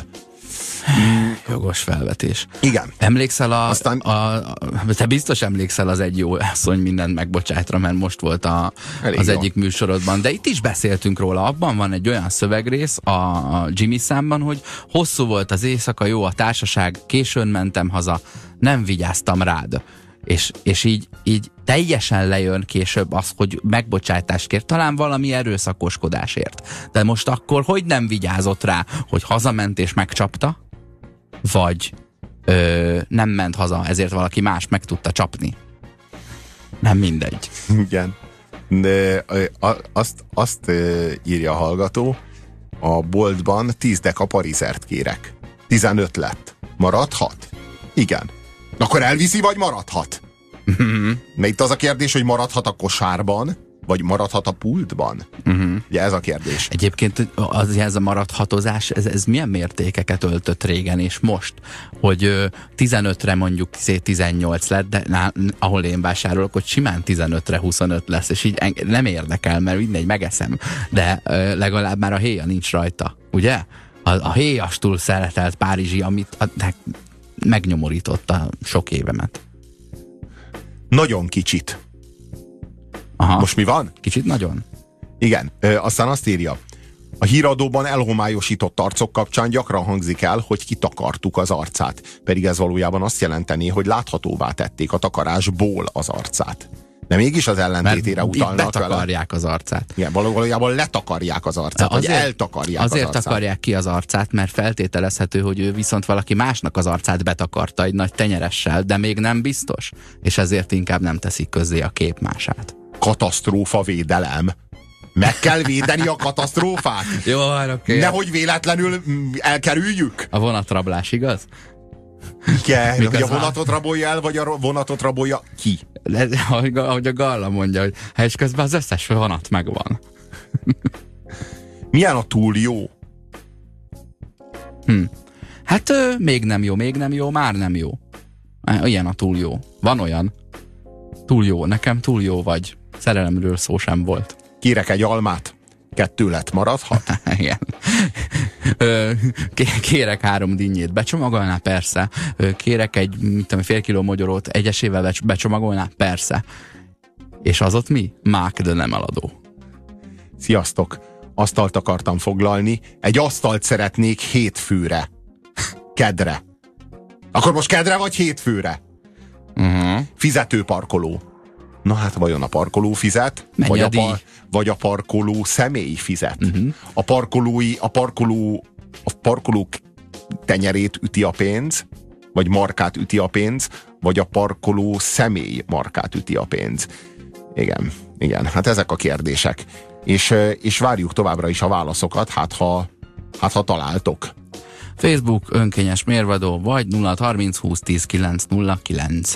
Jogos felvetés. Igen. Emlékszel Aztán... te biztos emlékszel az Egy jó asszony mindent megbocsájtra, mert most volt az egyik műsorodban, de itt is beszéltünk róla. Abban van egy olyan szövegrész a Jimmy számban, hogy hosszú volt az éjszaka, jó a társaság, későn mentem haza, nem vigyáztam rád. És így teljesen lejön később az, hogy megbocsájtást kér, talán valami erőszakoskodásért. De most akkor hogy nem vigyázott rá, hogy hazament és megcsapta? Vagy nem ment haza, ezért valaki más meg tudta csapni? Nem mindegy. Igen. De azt írja a hallgató, a boltban 10 deka parizert kérek. 15 lett. Maradhat? Igen. Akkor elviszi, vagy maradhat? Mert itt az a kérdés, hogy maradhat a kosárban, vagy maradhat a pultban? Ugye ez a kérdés. Egyébként ez a maradhatozás, ez milyen mértékeket öltött régen és most? Hogy 15-re mondjuk 18 lett, de ahol én vásárolok, hogy simán 15-re 25 lesz, és így nem érdekel, mert mindegy, megeszem. De legalább már a héja nincs rajta, ugye? A héjastul szeretelt párizsi, amit megnyomorította sok évemet. Nagyon kicsit. Aha. Most mi van? Kicsit nagyon? Igen. Aztán azt írja. A híradóban elhomályosított arcok kapcsán gyakran hangzik el, hogy kitakartuk az arcát. Pedig ez valójában azt jelenteni, hogy láthatóvá tették a takarásból az arcát. De mégis az ellentétére utalnak vele. Betakarják az arcát. Igen, valójában letakarják az arcát, eltakarják az arcát. Azért takarják ki az arcát, mert feltételezhető, hogy ő viszont valaki másnak az arcát betakarta egy nagy tenyeressel, de még nem biztos, és ezért inkább nem teszik közzé a képmását. Katasztrófa védelem. Meg kell védeni a katasztrófát. Jó, oké. Nehogy véletlenül elkerüljük. A vonatrablás, igaz? Igen, hogy a vonatot rabolja el, vagy a vonatot rabolja ki. Ahogy a Galla mondja, hogy és közben az összes vonat megvan. Milyen a túl jó? Hát még nem jó, már nem jó. Ilyen a túl jó. Van olyan. Túl jó, nekem túl jó vagy. Szerelemről szó sem volt. Kérek egy almát, 2 lett, maradhat? Igen. Kérek 3 dinnyét, becsomagolná? Persze. Kérek egy, fél kiló mogyorót egyesével becsomagolná? Persze. És az ott mi? Mák, de nem eladó. Sziasztok! Asztalt akartam foglalni, egy asztalt szeretnék 7 főre. Kedre. Akkor most kedre vagy 7 főre? Fizetőparkoló. Na hát vajon a parkoló fizet? Vagy a parkoló személy fizet? A parkolók tenyerét üti a pénz, vagy markát üti a pénz, vagy a parkoló személy markát üti a pénz. Igen, hát ezek a kérdések. És várjuk továbbra is a válaszokat, hát ha találtok. Facebook önkényes mérvadó, vagy 0630 20 10 909.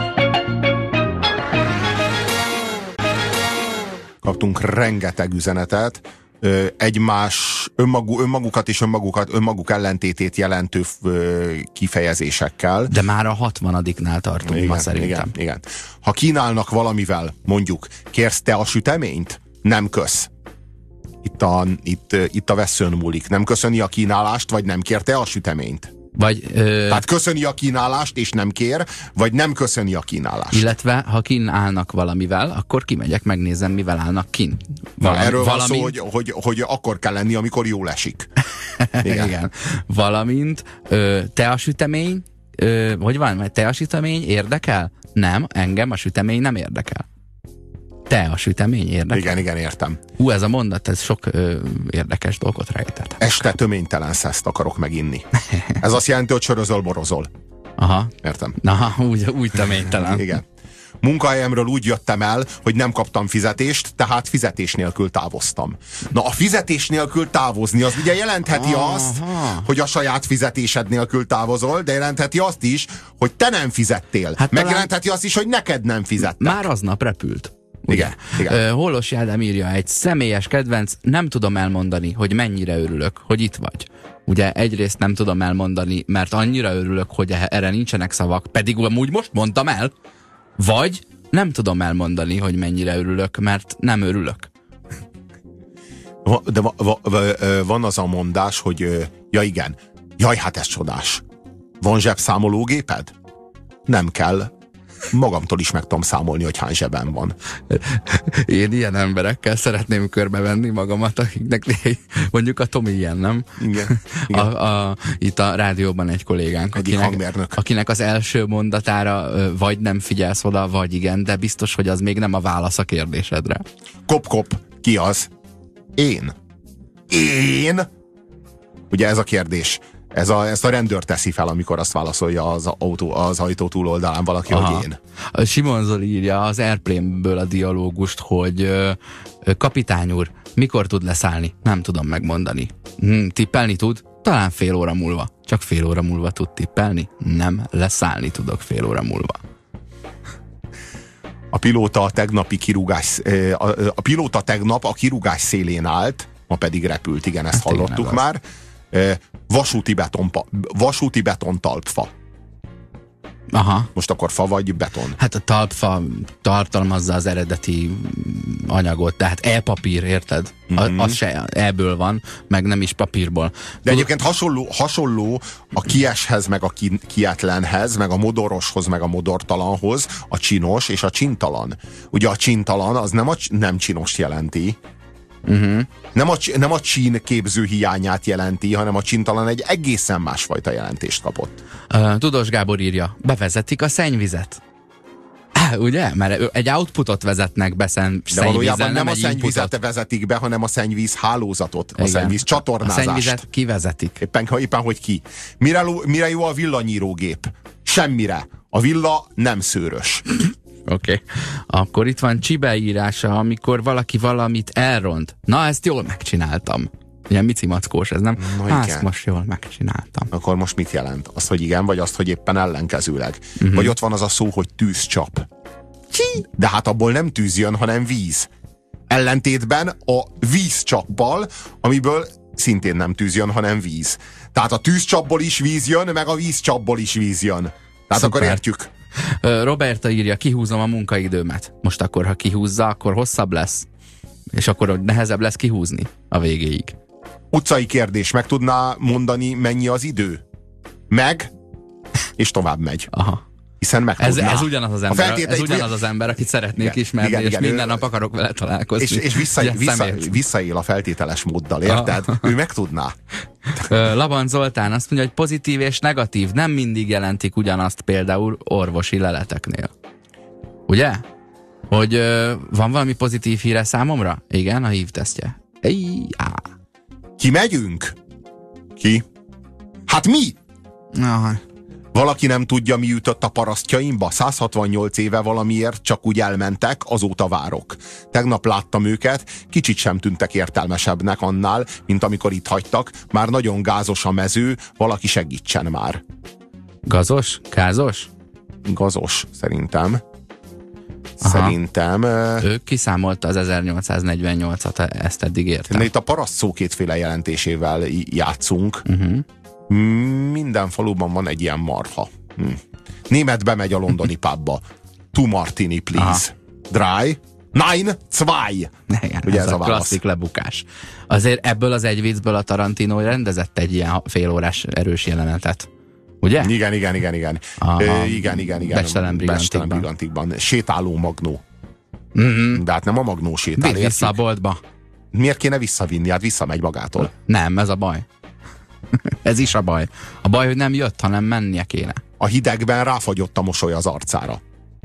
Kaptunk rengeteg üzenetet, egymás önmagukat és önmaguk ellentétét jelentő kifejezésekkel. De már a 60-nál tartunk, igen, ma szerintem. Igen. Ha kínálnak valamivel, mondjuk, kérsz te a süteményt? Nem kösz. Itt a vesszőn múlik. Nem köszöni a kínálást, vagy nem kérte a süteményt? Vagy, tehát köszöni a kínálást, és nem kér, vagy nem köszöni a kínálást. Illetve, ha kín állnak valamivel, akkor kimegyek, megnézem, mivel állnak kín. Erről van szó, hogy akkor kell lenni, amikor jól esik. Igen. Igen. Valamint teasütemény, hogy van, teasütemény érdekel? Nem, engem a sütemény nem érdekel. A sütemény érdekel? Igen, értem. Ez a mondat, ez sok érdekes dolgot rejtett. Este töménytelen szeszt akarok meginni. Ez azt jelenti, hogy sörözöl, borozol. Aha. Értem. Aha, úgy töménytelen. Igen. Munkahelyemről úgy jöttem el, hogy nem kaptam fizetést, tehát fizetés nélkül távoztam. Na, a fizetés nélkül távozni, az ugye jelentheti azt, hogy a saját fizetésed nélkül távozol, de jelentheti azt is, hogy te nem fizettél. Hát megjelentheti azt is, hogy neked nem fizettek. Már aznap repült. Ugye? Igen. Holos Jádám írja, egy személyes kedvenc, nem tudom elmondani, hogy mennyire örülök, hogy itt vagy. Ugye egyrészt nem tudom elmondani, mert annyira örülök, hogy erre nincsenek szavak, pedig amúgy most mondtam el, vagy nem tudom elmondani, hogy mennyire örülök, mert nem örülök. De van az a mondás, hogy ja igen, jaj, hát ez csodás. Van zsebszámológéped? Nem kell. Magamtól is meg tudom számolni, hogy hány zsebem van. Én ilyen emberekkel szeretném körbevenni magamat, akiknek mondjuk a Tomi ilyen, nem? Igen. Itt a rádióban egy kollégánk, akinek az első mondatára vagy nem figyelsz oda, vagy igen, de biztos, hogy az még nem a válasz a kérdésedre. Kop, ki az? Én? Ugye ez a kérdés. Ezt a rendőr teszi fel, amikor azt válaszolja az ajtó túloldalán valaki, hogy én. Simon Zoli írja az Airplane-ből a dialógust, hogy kapitány úr, mikor tud leszállni? Nem tudom megmondani. Tippelni tud? Talán fél óra múlva. Csak fél óra múlva tud tippelni? Nem, leszállni tudok fél óra múlva. A pilóta tegnap a kirúgás szélén állt, ma pedig repült, igen, ezt hallottuk már. Vasúti beton talpfa. Aha. Most akkor fa vagy beton? Hát a talpfa tartalmazza az eredeti anyagot, tehát e-papír, érted? Az se e-ből van, meg nem is papírból. De egyébként hasonló a kieshez, meg a kietlenhez, meg a modoroshoz, meg a modortalanhoz, a csinos és a csintalan. Ugye a csintalan az nem csinos jelenti. Nem a csín képző hiányát jelenti, hanem a csintalan egy egészen másfajta jelentést kapott. Tudós Gábor írja, bevezetik a szennyvizet. Ugye? Mert egy outputot vezetnek be de valójában nem a szennyvizet vezetik be, hanem a szennyvíz hálózatot, a szennyvíz csatornázást. A szennyvizet kivezetik. Éppen hogy ki. Mire jó a villanyírógép? Semmire. A villa nem szőrös. Oké. Akkor itt van Csibe írása, amikor valaki valamit elront. Na, ezt jól megcsináltam. Ilyen micimackós ez, nem? Ezt most jól megcsináltam. Akkor most mit jelent? Azt, hogy igen, vagy azt, hogy éppen ellenkezőleg? Vagy ott van az a szó, hogy tűzcsap. De hát abból nem tűz jön, hanem víz. Ellentétben a vízcsappal, amiből szintén nem tűz jön, hanem víz. Tehát a tűzcsapból is víz jön, meg a vízcsapból is víz jön. Tehát Szuper. Akkor értjük. Roberta írja, kihúzom a munkaidőmet. Most akkor, ha kihúzza, akkor hosszabb lesz. És akkor nehezebb lesz kihúzni a végéig. Utcai kérdés, meg tudná mondani, mennyi az idő? Meg, és tovább megy. Aha. Hiszen meg tudná. Ez ugyanaz az ember, az ember, akit szeretnék ismerni, és minden nap akarok vele találkozni. És visszaél a feltételes móddal, érted? Ő meg tudná. Laban Zoltán azt mondja, hogy pozitív és negatív nem mindig jelentik ugyanazt, például orvosi leleteknél. Ugye? Hogy van valami pozitív híre számomra? Igen, a HIV-tesztje. Ki megyünk? Ki? Hát mi? Valaki nem tudja, mi ütött a parasztjaimba? 168 éve valamiért csak úgy elmentek, azóta várok. Tegnap láttam őket, kicsit sem tűntek értelmesebbnek annál, mint amikor itt hagytak. Már nagyon gázos a mező, valaki segítsen már. Gazos? Gázos? Gazos, szerintem. Aha. Szerintem... Ő kiszámolta az 1848-at, ezt eddig értem. Itt a paraszt szó kétféle jelentésével játszunk. Minden faluban van egy ilyen marha. Német bemegy a londoni pubba. 2 martini, please. Dry. 9, 2. Igen, ugye ez a klasszik lebukás. Azért ebből az egy viccből a Tarantino rendezett egy ilyen félórás erős jelenetet. Ugye? Igen. Igen. Becstelen Brigantikban. Sétáló magnó. Mm-hmm. De hát nem a magnó sétál. Vidd vissza a boltba. Miért kéne visszavinni? Hát visszamegy magától. Nem, ez a baj. Ez is a baj. A baj, hogy nem jött, hanem mennie kéne. A hidegben ráfagyott a mosoly az arcára.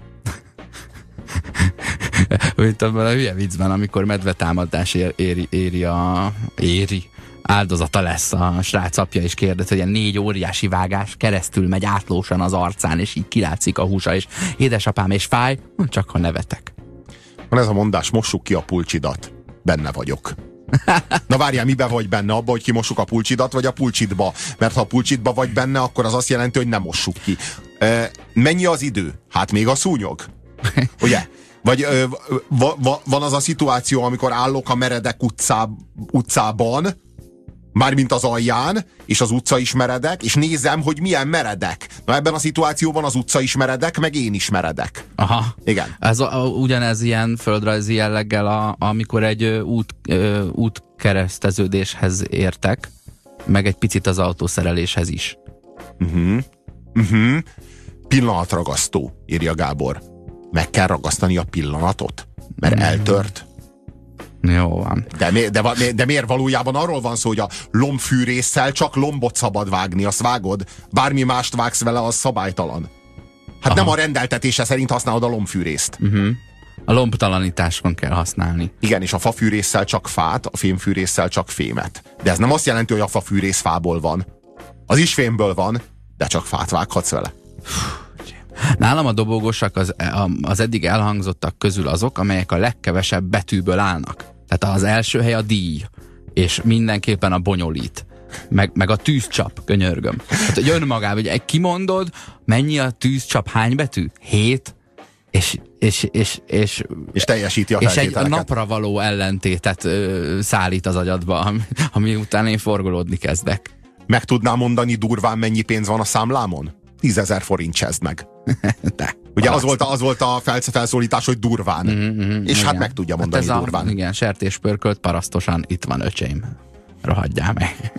Mint abban a hülye viccben, amikor medvetámadás éri áldozata lesz a srác apja, és kérdez, hogy ilyen 4 óriási vágás keresztül megy átlósan az arcán, és így kilátszik a húsa, és édesapám, és fáj, csak ha nevetek. Van ez a mondás, mossuk ki a pulcsidat. Benne vagyok. Na várjál, mibe vagy benne? Abba, hogy kimossuk a pulcsidat, vagy a pulcsitba? Mert ha a pulcsitba vagy benne, akkor az azt jelenti, hogy nem mossuk ki. Mennyi az idő? Hát még a szúnyog. Ugye? Vagy van az a szituáció, amikor állok a meredek utcában, mármint az alján, és az utca is meredek, és nézem, hogy milyen meredek. Na ebben a szituációban az utca is meredek, meg én is meredek. Aha. Igen. Ugyanez ilyen földrajzi jelleggel, amikor egy útkereszteződéshez értek, meg egy picit az autószereléshez is. Pillanatragasztó, írja Gábor. Meg kell ragasztani a pillanatot, mert eltört. Jó van. De miért valójában arról van szó, hogy a lombfűrésszel csak lombot szabad vágni, azt vágod? Bármi mást vágsz vele, az szabálytalan. Hát nem a rendeltetése szerint használod a lombfűrészt. A lombtalanításon kell használni. Igen, és a fafűrésszel csak fát, a fémfűrésszel csak fémet. De ez nem azt jelenti, hogy a fafűrész fából van. Az is fémből van, de csak fát vághatsz vele. Nálam a dobogósak az eddig elhangzottak közül azok, amelyek a legkevesebb betűből állnak. Tehát az első hely a díj, és mindenképpen a bonyolít. Meg a tűzcsap, könyörgöm. Hát, hogy önmagában, hogy kimondod, mennyi a tűzcsap, hány betű? 7, és teljesíti a feltételeket. És egy napra való ellentétet szállít az agyadba, ami után én forgolódni kezdek. Meg tudnám mondani durván, mennyi pénz van a számlámon? 10 000 forint, csezd meg. De, ugye az volt a felszólítás, hogy durván. És igen. Hát meg tudja mondani hát durván. Igen, sertéspörkölt parasztosan, itt van öcsém. Rohadjál meg.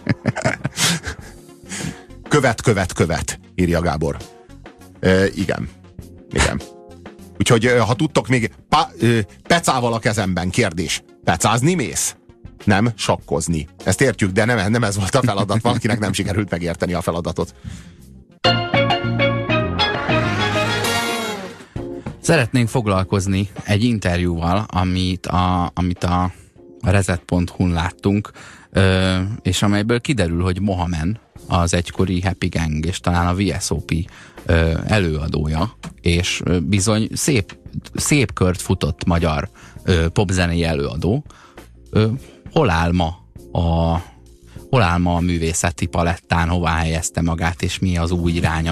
Követ, írja Gábor. Igen. Úgyhogy ha tudtok még pecával a kezemben, kérdés. Pecázni mész? Nem, sakkozni. Ezt értjük, de nem ez volt a feladat. Valakinek nem sikerült megérteni a feladatot. Szeretnénk foglalkozni egy interjúval, amit a Reset.hu-n láttunk, és amelyből kiderül, hogy Mohamed, az egykori Happy Gang, és talán a VSOP előadója, és bizony szép kört futott magyar popzenei előadó. Hol áll ma a művészeti palettán, hová helyezte magát, és mi az új irány,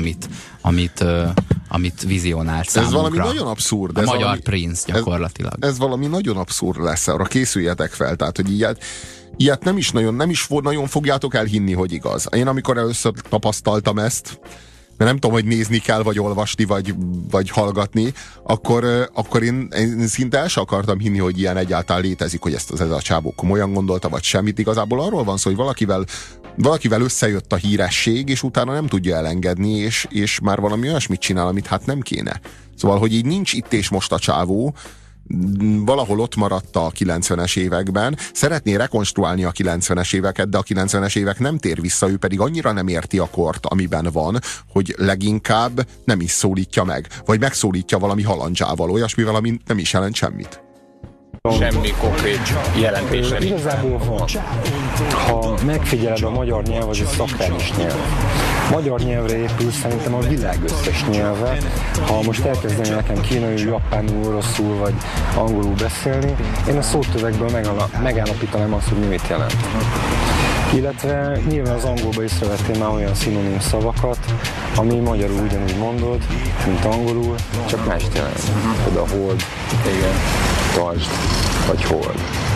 amit vizionált számunkra. Ez valami nagyon abszurd. A magyar Prince gyakorlatilag. Ez valami nagyon abszurd lesz, arra készüljetek fel, tehát, hogy ilyet nem is nagyon fogjátok elhinni, hogy igaz. Én amikor először tapasztaltam ezt, mert nem tudom, hogy nézni kell, vagy olvasni, vagy hallgatni, akkor én szinte el sem akartam hinni, hogy ilyen egyáltalán létezik, hogy ez a csávó komolyan gondolta, vagy semmit. Igazából arról van szó, hogy valakivel összejött a híresség, és utána nem tudja elengedni, és már valami olyasmit csinál, amit hát nem kéne. Szóval, hogy így nincs itt és most a csávó, valahol ott maradt a 90-es években, szeretné rekonstruálni a 90-es éveket, de a 90-es évek nem tér vissza, ő pedig annyira nem érti a kort, amiben van, hogy leginkább nem is szólítja meg, vagy megszólítja valami halandzsával, olyasmivel, ami nem is jelent semmit. Semmi konkrét jelentése nincs. Igazából van. Ha megfigyeled, a magyar nyelv az egy szakrális nyelv. Magyar nyelvre épül szerintem a világ összes nyelve. Ha most elkezdeni nekem kínaiul, japánul, oroszul vagy angolul beszélni, én a szótövekből megállapítanám azt, hogy mit jelent. Illetve nyilván az angolba észrevettél már olyan szinonim szavakat, ami magyarul ugyanúgy mondod, mint angolul, csak mást jelent. Például hold, igen, tartsd, vagy hold.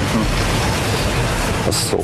A szó,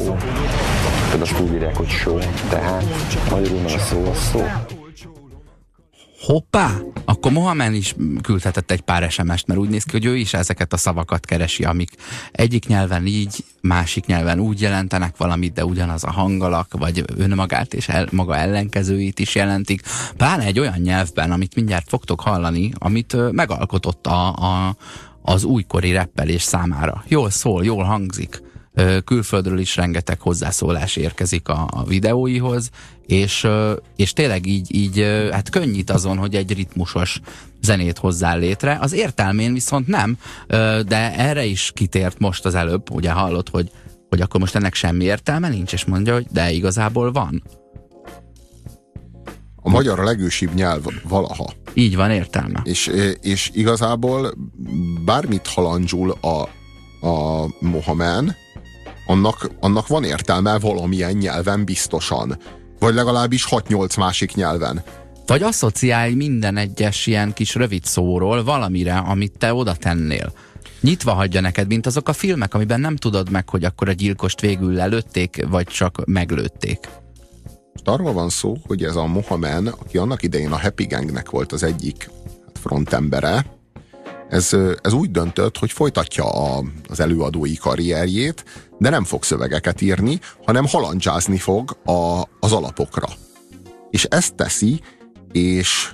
például azt úgy írják, hogy show, tehát magyarul a szó a szó. Hoppá! Akkor Mohamed is küldhetett egy pár SMS-t, mert úgy néz ki, hogy ő is ezeket a szavakat keresi, amik egyik nyelven így, másik nyelven úgy jelentenek valamit, de ugyanaz a hangalak, vagy önmagát és maga ellenkezőit is jelentik. Pláne egy olyan nyelvben, amit mindjárt fogtok hallani, amit megalkotott az újkori rappelés számára. Jól szól, jól hangzik. Külföldről is rengeteg hozzászólás érkezik a videóihoz, és tényleg így hát könnyít azon, hogy egy ritmusos zenét hozzá létre. Az értelmén viszont nem, de erre is kitért most az előbb, ugye hallott, hogy akkor most ennek semmi értelme nincs, és mondja, hogy de igazából van. A magyar a legősibb nyelv valaha. Így van, értelme. És igazából bármit halandzsul a Mohamed, annak van értelme valamilyen nyelven biztosan. Vagy legalábbis 6-8 másik nyelven. Vagy asszociálj minden egyes ilyen kis rövid szóról valamire, amit te oda tennél. Nyitva hagyja neked, mint azok a filmek, amiben nem tudod meg, hogy akkor a gyilkost végül lelőtték, vagy csak meglőtték. Most arról van szó, hogy ez a Mohamed, aki annak idején a Happy Gangnek volt az egyik frontembere, ez úgy döntött, hogy folytatja az előadói karrierjét, de nem fog szövegeket írni, hanem halandzsázni fog az alapokra. És ezt teszi, és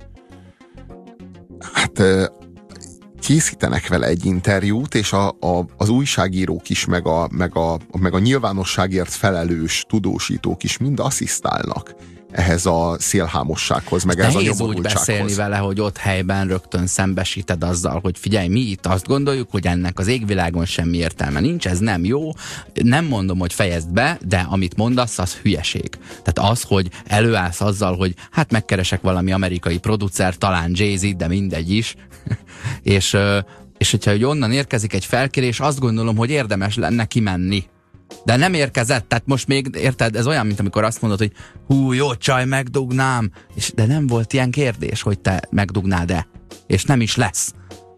hát készítenek vele egy interjút, és az újságírók is, meg a nyilvánosságért felelős tudósítók is mind asszisztálnak ehhez a szélhámossághoz, meg ehhez a nyomorultsághoz. Nehéz úgy beszélni vele, hogy ott helyben rögtön szembesíted azzal, hogy figyelj, mi itt azt gondoljuk, hogy ennek az égvilágon semmi értelme nincs, ez nem jó, nem mondom, hogy fejezd be, de amit mondasz, az hülyeség. Tehát az, hogy előállsz azzal, hogy hát megkeresek valami amerikai producer, talán Jay-Z, de mindegy is, és hogyha onnan érkezik egy felkérés, azt gondolom, hogy érdemes lenne kimenni. De nem érkezett, tehát most még, érted, ez olyan, mint amikor azt mondod, hogy hú, jó csaj, megdugnám, de nem volt ilyen kérdés, hogy te megdugnád-e, és nem is lesz.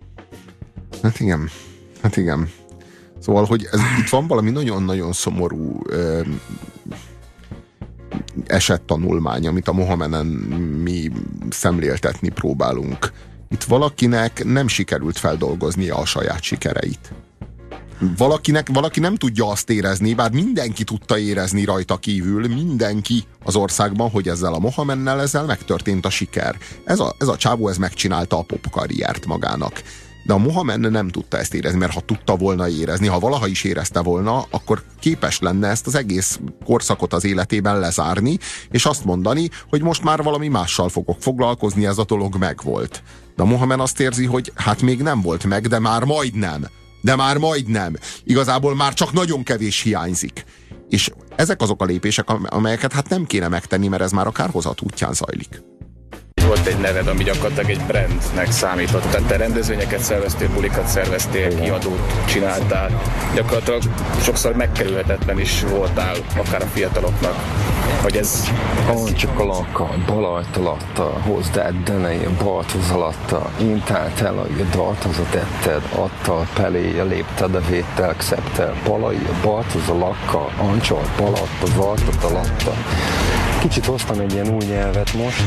Hát igen. Szóval, hogy itt van valami nagyon-nagyon szomorú esettanulmány, amit a Mohameden mi szemléltetni próbálunk. Itt valakinek nem sikerült feldolgoznia a saját sikereit. Valaki nem tudja azt érezni, bár mindenki tudta érezni rajta kívül, mindenki az országban, hogy ezzel a Mohamennel ezzel megtörtént a siker. Ez a csávó megcsinálta a pop karriert magának. De a Mohamed nem tudta ezt érezni, mert ha tudta volna érezni, ha valaha is érezte volna, akkor képes lenne ezt az egész korszakot az életében lezárni, és azt mondani, hogy most már valami mással fogok foglalkozni, ez a dolog megvolt. De a Mohamed azt érzi, hogy hát még nem volt meg, de már majdnem. Igazából már csak nagyon kevés hiányzik. És ezek azok a lépések, amelyeket hát nem kéne megtenni, mert ez már a kárhozat útján zajlik. Volt egy neved, ami gyakorlatilag egy brandnek számított. Tehát te rendezvényeket szerveztél, bulikat szerveztél, kiadót csináltál. Gyakorlatilag sokszor megkerülhetetlen is voltál, akár a fiataloknak, hogy ez... Ancsakalaka, balajtalatta, hozzád denei, balthoz alatta, intált el a dalthoz a tetted, adtal pelé, lépted a vétel, szeptel, balai, balthoz a lakka, ancsal, balatta, valtat alatta. Kicsit hoztam egy ilyen új nyelvet most.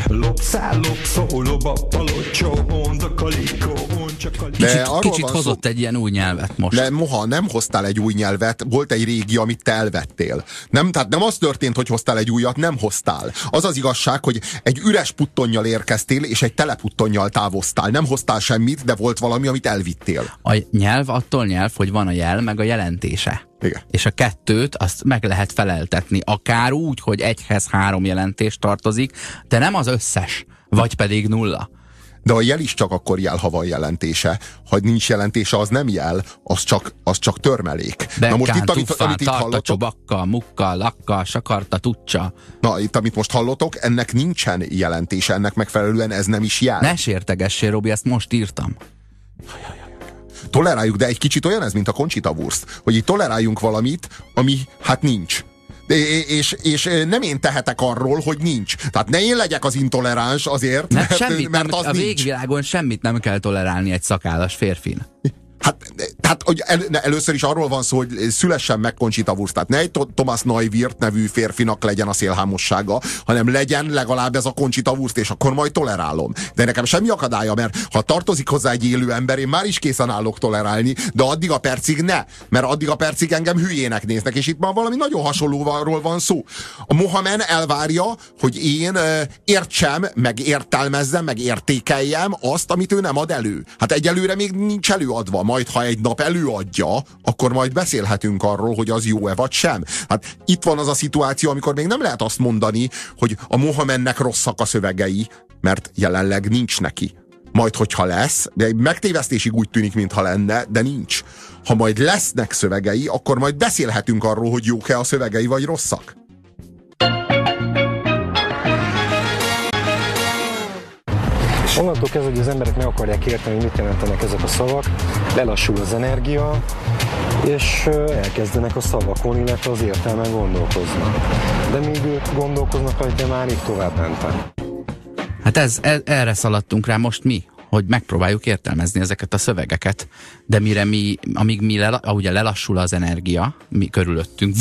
Kicsit hozott egy ilyen új nyelvet most. De moha, nem hoztál egy új nyelvet, volt egy régi, amit te elvettél. Tehát nem az történt, hogy hoztál egy újat, nem hoztál. Az az igazság, hogy egy üres puttonnyal érkeztél, és egy tele puttonnyal távoztál. Nem hoztál semmit, de volt valami, amit elvittél. A nyelv attól nyelv, hogy van a jel, meg a jelentése. Igen. És a kettőt azt meg lehet feleltetni. Akár úgy, hogy 1-3 jelentés tartozik, de nem az összes, vagy pedig 0. De a jel is csak akkor jel, ha van jelentése. Ha nincs jelentése, az nem jel, az csak törmelék. De na most itt, amit itt hallottok... Csobakka, mukka, lakka, sakarta, tucsa. Na, itt, amit most hallotok, ennek nincsen jelentése, ennek megfelelően ez nem is jel. Ne sértegessél, Robi, ezt most írtam. Toleráljuk, de egy kicsit olyan ez, mint a Conchita Wurst, hogy itt toleráljunk valamit, ami hát nincs. És nem én tehetek arról, hogy nincs. Tehát ne én legyek az intoleráns azért, mert az a nincs. végvilágon semmit nem kell tolerálni egy szakállas férfin. Hát hát hogy először is arról van szó, hogy szülessen meg Conchita Wurst, tehát ne egy Thomas Neuwirth nevű férfinak legyen a szélhámossága, hanem legyen legalább ez a Conchita Wurst, és akkor majd tolerálom. De nekem semmi akadálya, mert ha tartozik hozzá egy élő ember, én már is készen állok tolerálni, de addig a percig ne, mert addig a percig engem hülyének néznek, és itt már valami nagyon hasonlóról van szó. A Mohamed elvárja, hogy én értsem, meg értelmezzem, meg értékeljem azt, amit ő nem ad elő. Hát egyelőre még nincs előadva, majd ha egy nap előadja, akkor majd beszélhetünk arról, hogy az jó-e vagy sem. Hát itt van az a szituáció, amikor még nem lehet azt mondani, hogy a Mohamednek rosszak a szövegei, mert jelenleg nincs neki. Majd, hogyha lesz, de egy megtévesztésig úgy tűnik, mintha lenne, de nincs. Ha majd lesznek szövegei, akkor majd beszélhetünk arról, hogy jók-e a szövegei, vagy rosszak. Onnantól kezdve, hogy az emberek meg akarják érteni, hogy mit jelentenek ezek a szavak, lelassul az energia, és elkezdenek a szavakon, illetve az értelmen gondolkozni. De míg ők gondolkoznak, rajta már így tovább mentek. Hát erre szaladtunk rá most mi, hogy megpróbáljuk értelmezni ezeket a szövegeket, de amíg ugye lelassul az energia, mi körülöttünk,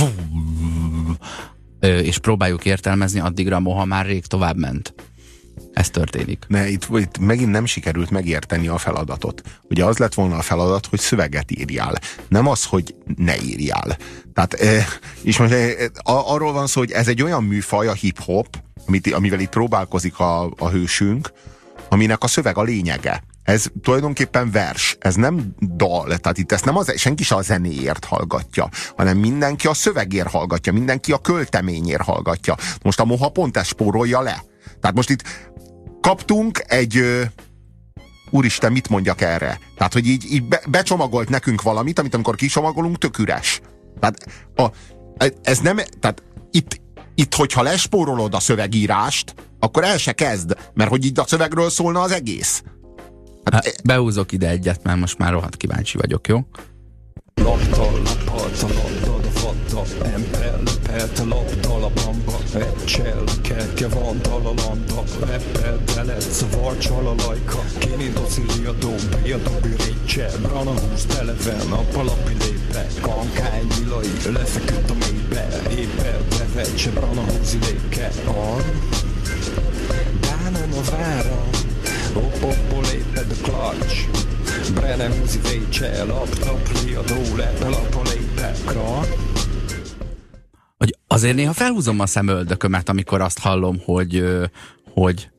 és próbáljuk értelmezni, addigra a moha már rég tovább ment. Ez történik. Itt megint nem sikerült megérteni a feladatot. Ugye az lett volna a feladat, hogy szöveget írjál. Nem az, hogy ne írjál. Tehát, és most arról van szó, hogy ez egy olyan műfaj, a hip-hop, amivel itt próbálkozik a hősünk, aminek a szöveg a lényege. Ez tulajdonképpen vers, ez nem dal, tehát itt ezt nem senki se a zenéért hallgatja, hanem mindenki a szövegért hallgatja, mindenki a költeményért hallgatja. Most a moha pont ezt spórolja le. Tehát most itt kaptunk egy... Úristen, mit mondjak erre? Tehát, hogy így becsomagolt nekünk valamit, amit amikor kicsomagolunk, tök üres. Tehát ez nem... Tehát itt, hogyha lespórolod a szövegírást, akkor el se kezd, mert hogy így a szövegről szólna az egész. Hát, beúzok ide egyet, mert most már rohadt kíváncsi vagyok, jó? Hogy azért néha felhúzom a szemöldökömet, amikor azt hallom, hogy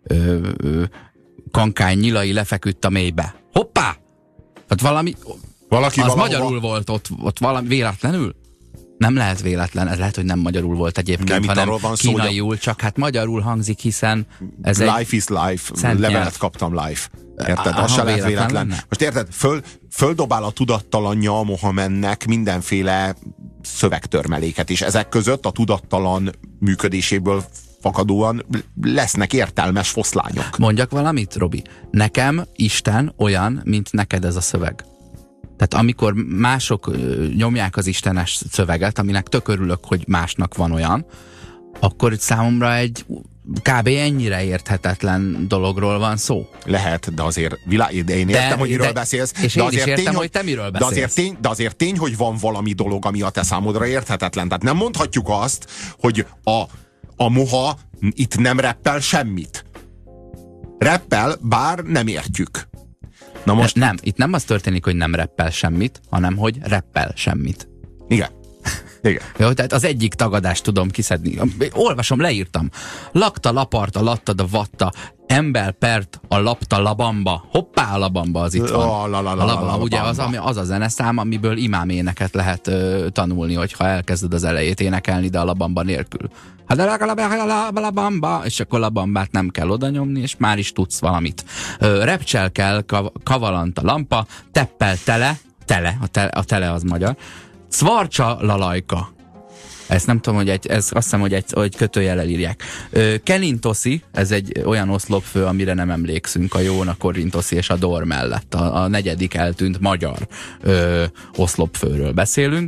kankány nyilai lefeküdt a mélybe. Hoppá! Hát valami az valahova... magyarul volt ott valami véletlenül? Nem lehet véletlen, ez lehet, hogy nem magyarul volt egyébként, hanem kínaiul, csak hát magyarul hangzik, hiszen ez Life is life, levelet kaptam life. Érted? Az se lehet véletlen. Most érted, földobál a tudattalanja a Mohamednek mindenféle szövegtörmeléket, és ezek között a tudattalan működéséből fakadóan lesznek értelmes foszlányok. Mondjak valamit, Robi? Nekem Isten olyan, mint neked ez a szöveg. Tehát amikor mások nyomják az istenes szöveget, aminek tök örülök, hogy másnak van olyan, akkor számomra egy kb. Ennyire érthetetlen dologról van szó. Lehet, de azért de én értem, hogy miről beszélsz. És én is értem, hogy te miről beszélsz. De azért tény, hogy van valami dolog, ami a te számodra érthetetlen. Tehát nem mondhatjuk azt, hogy a moha itt nem reppel semmit. Reppel, bár nem értjük. Na most nem, itt nem az történik, hogy nem reppel semmit, hanem hogy reppel semmit. Igen. Igen. Jó, tehát az egyik tagadást tudom kiszedni. Olvasom, leírtam. Lakta, laparta, lattad, vatta, embel, pert, a lapta, labamba. Hoppá, a labamba az itt van. A labamba, ugye az a zeneszám, amiből imáméneket lehet tanulni, hogyha elkezded az elejét énekelni, de a labamba nélkül. Hát a labamba, és akkor labambát nem kell oda nyomni, és már is tudsz valamit. Repcsel kell, kavalant a lampa, teppel tele, a tele az magyar, Szvarcsa lalajka. Ezt nem tudom, hogy azt hiszem, hogy kötőjellel írják. Kelintoszi, ez egy olyan oszlopfő, amire nem emlékszünk, a Jón, a Korintoszi és a Dor mellett. A negyedik eltűnt magyar oszlopfőről beszélünk.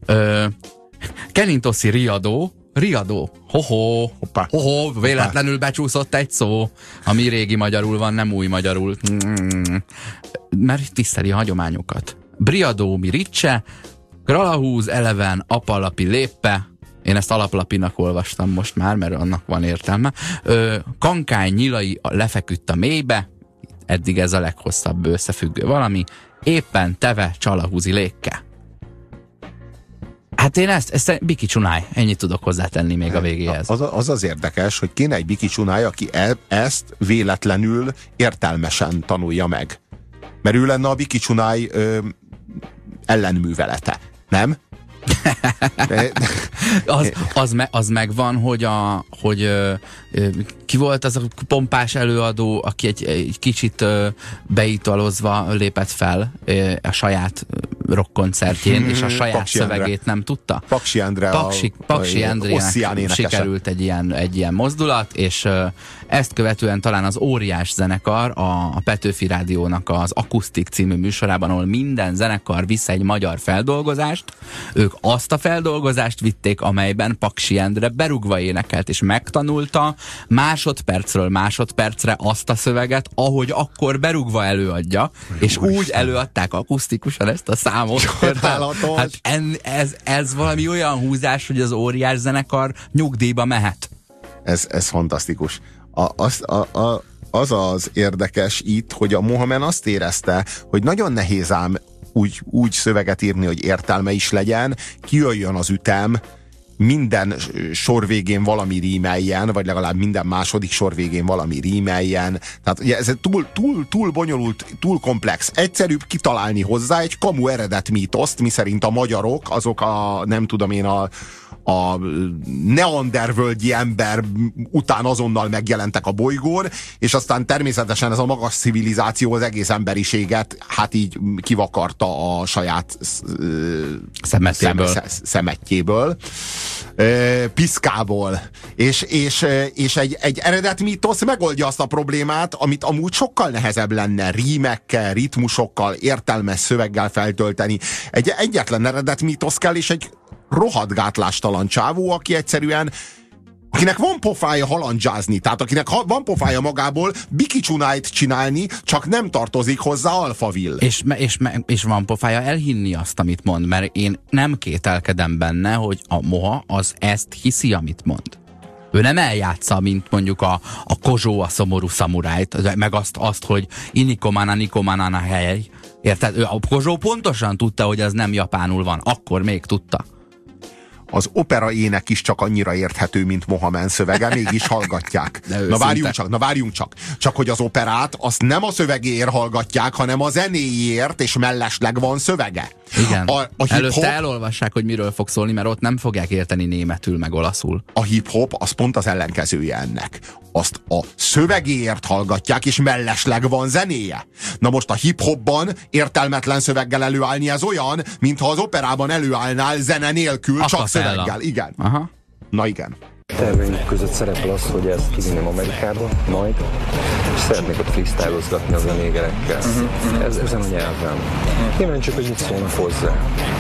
Kelintoszi riadó. Hoho, véletlenül becsúszott egy szó, ami régi magyarul van, nem új magyarul. Mert tiszteli a hagyományokat. Briadó mi ricse, Gralahúz eleven apalapi léppe, én ezt alaplapinak olvastam most már, mert annak van értelme. Kankány nyilai lefeküdt a mélybe, eddig ez a leghosszabb összefüggő valami, éppen teve csalahúzi lékke. Hát én ezt Biki Csunály, ennyit tudok hozzátenni még a végéhez. Az érdekes, hogy kéne egy Biki Csunály, aki ezt véletlenül értelmesen tanulja meg. Mert ő lenne a Biki Csunály ellenművelete, nem? az megvan, hogy ki volt az a pompás előadó, aki egy kicsit beitalozva lépett fel a saját rockkoncertjén, és a saját Paksi szövegét Endre. nem tudta? Paksi Endre. Paksi Endrének sikerült egy ilyen mozdulat, és ezt követően talán az Óriás zenekar a Petőfi Rádiónak az Akusztik című műsorában, ahol minden zenekar visz egy magyar feldolgozást, ők azt a feldolgozást vitték, amelyben Paksi Endre berugva énekelt, és megtanulta másodpercről másodpercre azt a szöveget, ahogy akkor berugva előadja, és úgy előadták akusztikusan ezt a számot. Hát ez valami olyan húzás, hogy az Óriás zenekar nyugdíjba mehet. Ez fantasztikus. Az érdekes itt, hogy a Mohamed azt érezte, hogy nagyon nehéz ám úgy szöveget írni, hogy értelme is legyen, kijöjjön az ütem, minden sor végén valami rímeljen, vagy legalább minden második sor végén valami rímeljen. Tehát ugye ez túl bonyolult, túl komplex. Egyszerűbb kitalálni hozzá egy kamu eredet mítoszt, miszerint a magyarok, azok nem tudom én, a neandervölgyi ember után azonnal megjelentek a bolygón, és aztán természetesen ez a magas civilizáció az egész emberiséget hát így kivakarta a saját szemetjéből, piszkából. És egy eredet mítosz megoldja azt a problémát, amit amúgy sokkal nehezebb lenne rímekkel, ritmusokkal, értelmes szöveggel feltölteni. Egyetlen eredet mítosz kell, és egy rohadt gátlástalan csávó, aki egyszerűen, akinek van pofája halandzsázni, tehát akinek van pofája magából Biki Csunályt csinálni, csak nem tartozik hozzá Alphaville. És van pofája elhinni azt, amit mond, mert én nem kételkedem benne, hogy a Moha az ezt hiszi, amit mond. Ő nem eljátsza, mint mondjuk a Kozsó a szomorú szamurájt, meg azt, hogy Nikomana hely. Érted? A Kozsó pontosan tudta, hogy az nem japánul van. Akkor még tudta. Az opera ének is csak annyira érthető, mint Mohamed szövege, mégis hallgatják. Na várjunk csak. Csak hogy az operát azt nem a szövegéért hallgatják, hanem a zenéért, és mellesleg van szövege. Igen. Előtte elolvassák, hogy miről fog szólni, mert ott nem fogják érteni németül, meg olaszul. A hip-hop az pont az ellenkezője ennek. Azt a szövegéért hallgatják, és mellesleg van zenéje. Na most a hip-hopban értelmetlen szöveggel előállni ez olyan, mintha az operában előállnál zene nélkül, csak szöveggel. Igen. Aha. Na igen. Terveink között szerepel az, hogy ezt kivinném Amerikába majd, és szeretnék ott freestylozgatni az a négerekkel. Ezen a nyelven. Én csak, hogy mit szólnak hozzá.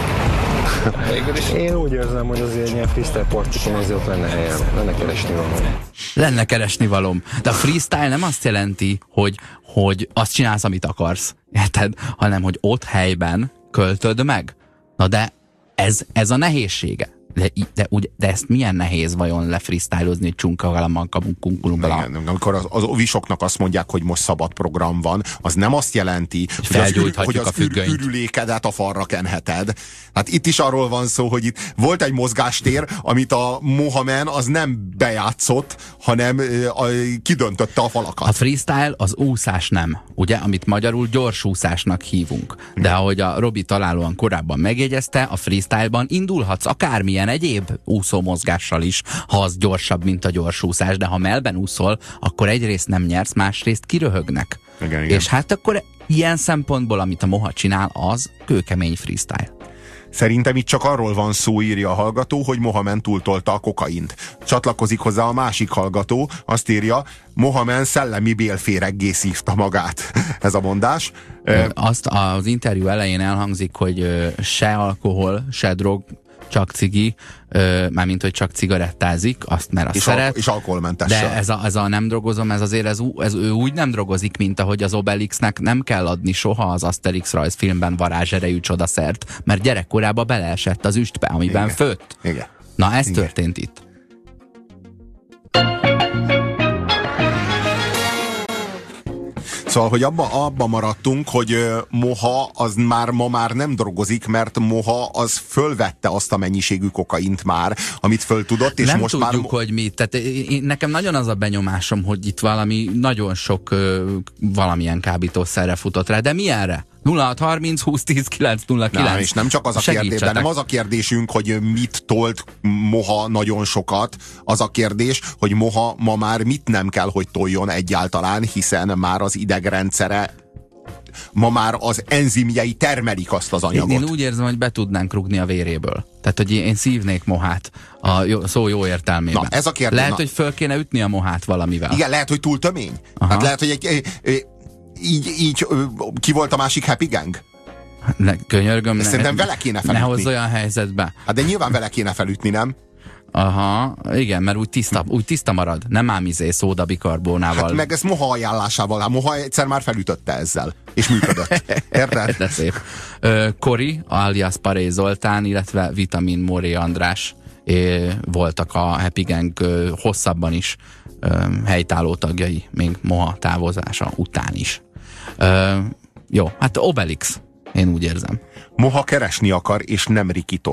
Én úgy érzem, hogy azért ilyen freestyle partikon azért ott lenne helyen, lenne keresni valóm. De a freestyle nem azt jelenti, hogy azt csinálsz, amit akarsz, érted? Hanem, hogy ott helyben költöd meg. Na de ez a nehézsége. De ezt milyen nehéz vajon lefreestylozni csunkagalamman kabunkunkulumban? Amikor az ovisoknak azt mondják, hogy most szabad program van, az nem azt jelenti, hogy az ürülékedet a falra kenheted. Hát itt is arról van szó, hogy itt volt egy mozgástér, amit a Mohamed az nem bejátszott, hanem kidöntötte a falakat. A freestyle az úszás nem, ugye? Amit magyarul gyors úszásnak hívunk. De ahogy a Robi találóan korábban megjegyezte, a freestyleban indulhatsz akármilyen egyéb úszómozgással is, ha az gyorsabb, mint a gyorsúszás, de ha mellben úszol, akkor egyrészt nem nyersz, másrészt kiröhögnek. Igen. És hát akkor ilyen szempontból, amit a Moha csinál, az kőkemény freestyle. Szerintem itt csak arról van szó, írja a hallgató, hogy Mohamed túltolta a kokaint. Csatlakozik hozzá a másik hallgató, azt írja, Mohamed szellemi bélféreggé szívta magát. Ez a mondás. Azt az interjú elején elhangzik, hogy se alkohol, se drog, csak cigi, mármint, hogy csak cigarettázik, azt mert azt szeret. És alkoholmentes. De ez a nem drogozom, ez ő úgy nem drogozik, mint ahogy az Obelixnek nem kell adni soha az Asterix rajzfilmben varázserejű csodaszert, mert gyerekkorában beleesett az üstbe, amiben főtt. Igen. Na, ez történt itt. Szóval, hogy abba maradtunk, hogy moha az ma már nem drogozik, mert moha az fölvette azt a mennyiségű kokaint már, amit föl tudott, és nem most tudjuk, már... hogy mi. Tehát nekem nagyon az a benyomásom, hogy itt valami nagyon sok valamilyen kábítószerre futott rá, de mi erre? 0630 2010 909. Nem, és nem csak az a kérdés, de nem az a kérdésünk, hogy mit tolt moha nagyon sokat, az a kérdés, hogy moha ma már mit nem kell, hogy toljon egyáltalán, hiszen már az idegrendszere, ma már az enzimjei termelik azt az anyagot. Én úgy érzem, hogy be tudnánk rugni a véréből. Tehát, hogy én szívnék mohát a szó jó értelmében. Na, ez a kérdés. Lehet, hogy föl kéne ütni a mohát valamivel. Igen, lehet, hogy túl tömény. Hát lehet, hogy így ki volt a másik Happy Gang? Könyörgöm, szerintem vele kéne felütni. Ne hozz olyan helyzetbe. Hát de nyilván vele kéne felütni, nem? Aha, igen, mert úgy tiszta marad. Nem ám szóda bikarbónával. Hát meg ezt moha ajánlásával. Hát moha egyszer már felütötte ezzel. És működött. Érted? De szép. Kori, alias Paré Zoltán, illetve Vitamin Móré András voltak a Happy Gang hosszabban is helytálló tagjai, még moha távozása után is. Jó, hát Obelix, én úgy érzem. Moha keresni akar, és nem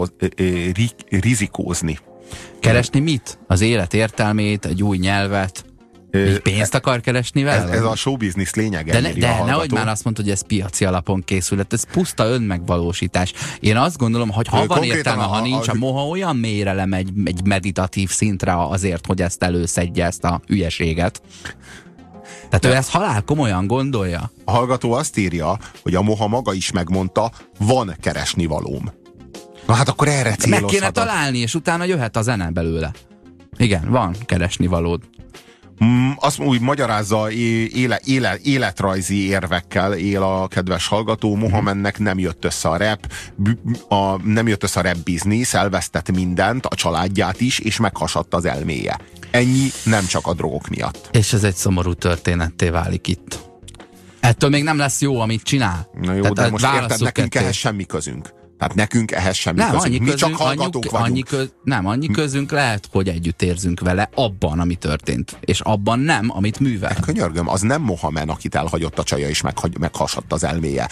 rizikózni. Keresni mit? Az élet értelmét, egy új nyelvet? Pénzt akar keresni vele? Ez a showbiznisz lényege. De nehogy már azt mondta, hogy ez piaci alapon készült, ez puszta önmegvalósítás. Én azt gondolom, hogy ha van értelme, ha nincs, a moha olyan mélyre lemegy egy meditatív szintre azért, hogy ezt előszedje, ezt a hülyeséget. Tehát ő ezt halál komolyan gondolja? A hallgató azt írja, hogy a moha maga is megmondta, van keresnivalóm. Na hát akkor erre célozhatod. Meg kéne találni, és utána jöhet a zene belőle. Igen, van keresnivalód. Azt úgy magyarázza, életrajzi érvekkel él a kedves hallgató. Mohamednek nem jött össze a rap, nem jött össze a rap biznisz, elvesztett mindent, a családját is, és meghasadt az elméje. Ennyi, nem csak a drogok miatt. És ez egy szomorú történetté válik itt. Ettől még nem lesz jó, amit csinál. Na jó, de most érted, nekünk ehhez semmi közünk. Tehát nekünk ehhez semmi közünk. Mi csak hallgatók vagyunk. Annyi közünk lehet, hogy együtt érzünk vele abban, ami történt. És abban nem, amit művel. Könyörgöm, az nem Mohamed, akit elhagyott a csaja és meghasadt az elméje.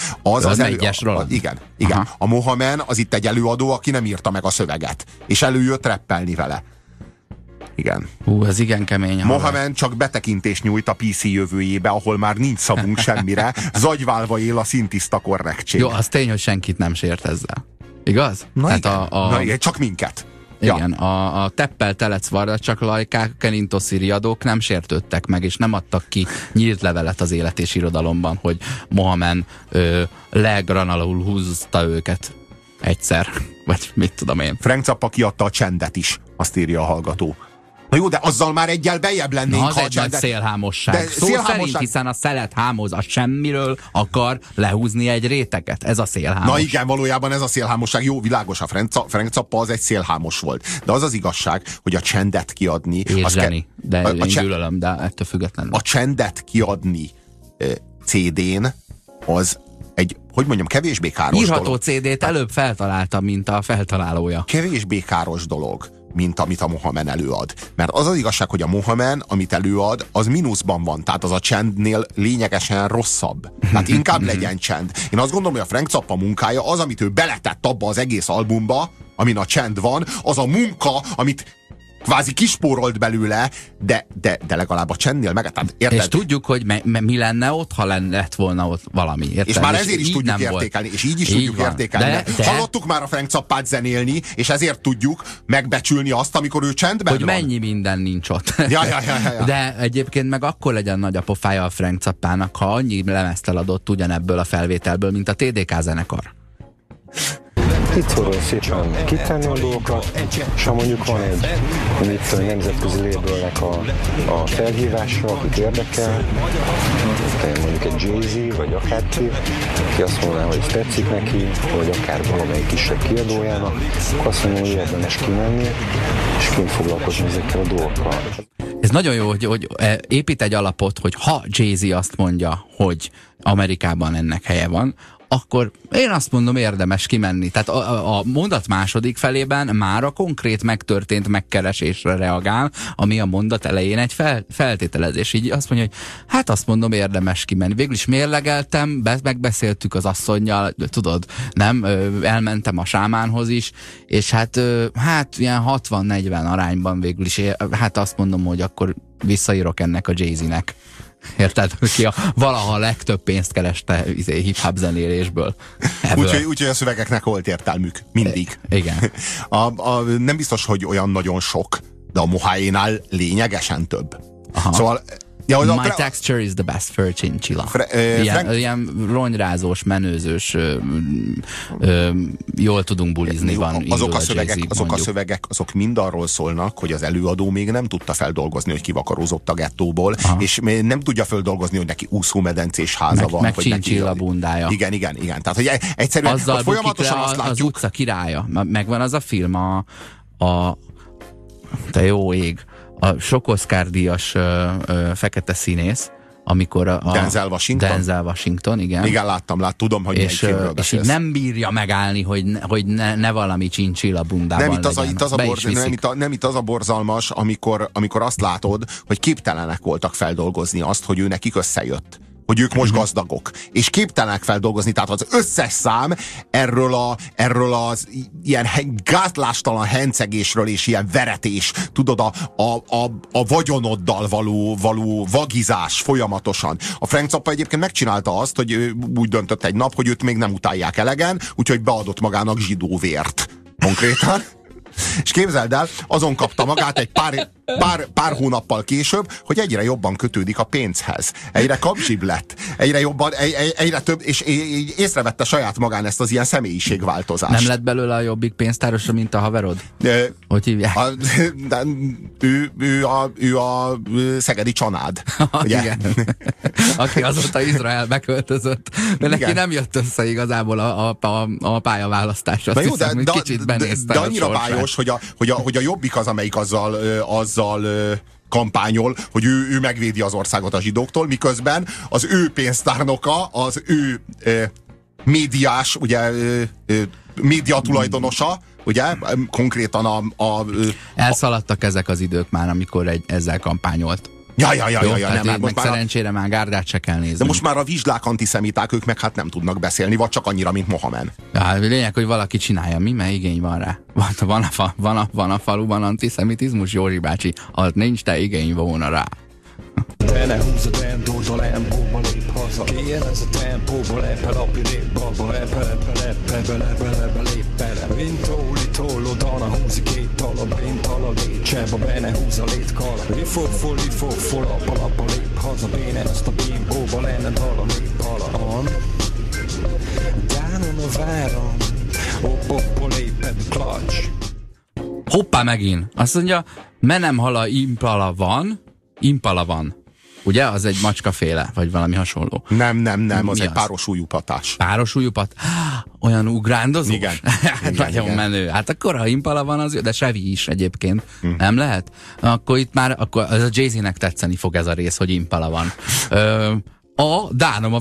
Igen. A Mohamed az itt egy előadó, aki nem írta meg a szöveget. És előjött rappelni vele. Igen. Ez igen kemény. Mohamed csak betekintést nyújt a PC jövőjébe, ahol már nincs szavunk semmire, zagyválva él a szintiszta korrektség. Jó, az tény, hogy senkit nem sért ezzel. Igaz? Na igen, csak minket. Igen, a teppel telecvarra csak lajkák, kenintoszi riadók nem sértődtek meg, és nem adtak ki nyílt levelet az Élet és Irodalomban, hogy Mohamed legranalul húzta őket egyszer, vagy mit tudom én. Frank Zappa kiadta a csendet is, azt írja a hallgató. Na jó, de azzal már egyel bejjebb lennénk. Az egy nagy szélhámosság. Szerint, hiszen a szelet hámoz, a semmiről akar lehúzni egy réteget. Ez a szélhámos. Na igen, valójában ez a szélhámosság. Jó, világos, a Frank Zappa az egy szélhámos volt. De az az igazság, hogy a csendet kiadni... És zseni, de én gyűlölöm, de ettől függetlenül. A csendet kiadni CD-n az egy, hogy mondjam, kevésbé káros írható dolog. CD-t előbb feltalálta, mint a feltalálója. Kevésbé káros dolog, mint amit a Mohamed előad. Mert az az igazság, hogy a Mohamed, amit előad, az mínuszban van. Tehát az a csendnél lényegesen rosszabb. Tehát inkább legyen csend. Én azt gondolom, hogy a Frank Zappa munkája az, amit ő beletett abba az egész albumba, amin a csend van, az a munka, amit kvázi kispórolt belőle, de legalább a csendnél meg. Tehát, és tudjuk, hogy mi lenne ott, ha lett volna ott valami. Érted? És már ezért is tudjuk értékelni. És így is tudjuk értékelni. De hallottuk már a Frank Zappát zenélni, és ezért tudjuk megbecsülni azt, amikor ő csendben hogy van. Mennyi minden nincs ott. Ja. De egyébként meg akkor legyen nagy a pofája a Frank Zappának, ha annyi lemezt eladott ugyanebből a felvételből, mint a TDK zenekar. itthonról szépen kitenni a dolgokat, és ha mondjuk van egy nemzetközi labelnek a felhívásra, akit érdekel, mondjuk egy Jay-Z, vagy akárki, aki azt mondaná, hogy tetszik neki, vagy akár valamelyik kisebb kiadójának, akkor azt mondom, hogy érdemes kimenni, és kint foglalkozni ezekkel a dolgokkal. Ez nagyon jó, hogy épít egy alapot, hogy ha Jay-Z azt mondja, hogy Amerikában ennek helye van, akkor én azt mondom, érdemes kimenni. Tehát a mondat második felében már a konkrét megtörtént megkeresésre reagál, ami a mondat elején egy feltételezés. Így azt mondja, hogy hát azt mondom, érdemes kimenni. Végül is mérlegeltem, megbeszéltük az asszonnyal, tudod, nem, elmentem a sámánhoz is, és hát ilyen 60-40 arányban végül is, hát azt mondom, hogy akkor visszaírok ennek a Jay-Z-nek. Érted? Ki valaha a legtöbb pénzt kereste hip-hop zenélésből. Úgyhogy a szövegeknek volt értelmük. Mindig. Igen. Nem biztos, hogy olyan nagyon sok, de a Moháénál lényegesen több. Aha. Szóval My texture is the best for chinchilla. Ilyen ronyrázós, menőzős, jól tudunk bulizni van. Azok a szövegek, azok mind arról szólnak, hogy az előadó még nem tudta feldolgozni, hogy kivakarózott a gettóból, és nem tudja feldolgozni, hogy neki úszómedencés háza van. Meg chinchilla bundája. Igen. Tehát, hogy egyszerűen azzal folyamatosan azt látjuk. Az utca királya. Megvan az a film, te jó ég, a sok Oscar-díjas fekete színész, amikor a Denzel Washington, igen. Igen, láttam, tudom, hogy és, és így nem bírja megállni, hogy ne valami chinchilla bundában legyen. Nem itt az a borzalmas, amikor azt látod, hogy képtelenek voltak feldolgozni azt, hogy ő nekik összejött. Hogy ők most gazdagok. És képtelenek feldolgozni, tehát az összes szám erről az ilyen gátlástalan hencegésről és ilyen veretés, tudod, a vagyonoddal való vagizás folyamatosan. A Frank Zappa egyébként megcsinálta azt, hogy ő úgy döntött egy nap, hogy őt még nem utálják elegen, úgyhogy beadott magának zsidó vért. Konkrétan. És képzeld el, azon kapta magát egy pár hónappal később, hogy egyre jobban kötődik a pénzhez. Egyre kapzsibb lett. Egyre jobban, egyre több, és észrevette saját magán ezt az ilyen személyiségváltozást. Nem lett belőle a Jobbik pénztárosa, mint a haverod? Hogy hívják? Ő a szegedi csanád. Igen. Aki azóta Izraelbe költözött. Mert neki nem jött össze igazából a pályaválasztás. Azt hiszem, hogy kicsit benézte. De annyira bájos, hogy a Jobbik az, amelyik azzal kampányol, hogy ő megvédi az országot a zsidóktól, miközben az ő pénztárnoka, az ő médiás, ugye média tulajdonosa, ugye, konkrétan elszaladtak ezek az idők már, amikor ezzel kampányolt. Nem, meg szerencsére már Gárdát se kell nézni. De most már a vizslák antiszemiták, ők meg hát nem tudnak beszélni, vagy csak annyira, mint Mohamed. Ja, lényeg, hogy valaki csinálja. Mert igény van rá. Van a faluban antiszemitizmus, Józsi bácsi. Ha nincs, te igény volna rá. Ne húzz a dendót, a lembóba lép haza. Ilyen ez a tempóba, lepel a pilép, babba, lepel, lép bele. Vintoli tolló, dana húzi két talab, én talagét, cseba, bene húz a lét kala. Lifofol, lapalappa, lép haza, béne ezt a bimbóba, lenne dala, lép hala. Dánon a váram, hoppoppa, léped, klacs. Hoppá megint. Azt mondja, menem hala impala van. Ugye? Az egy macskaféle, vagy valami hasonló. Nem, az egy párosúlyú patás. Párosúlyú patás? Olyan ugrándozós? Igen. Nagyon menő. Hát akkor ha impala van, az jó, de sevi is egyébként. Nem lehet? Akkor itt már, akkor az a Jay-Z-nek tetszeni fog ez a rész, hogy impala van. Dánom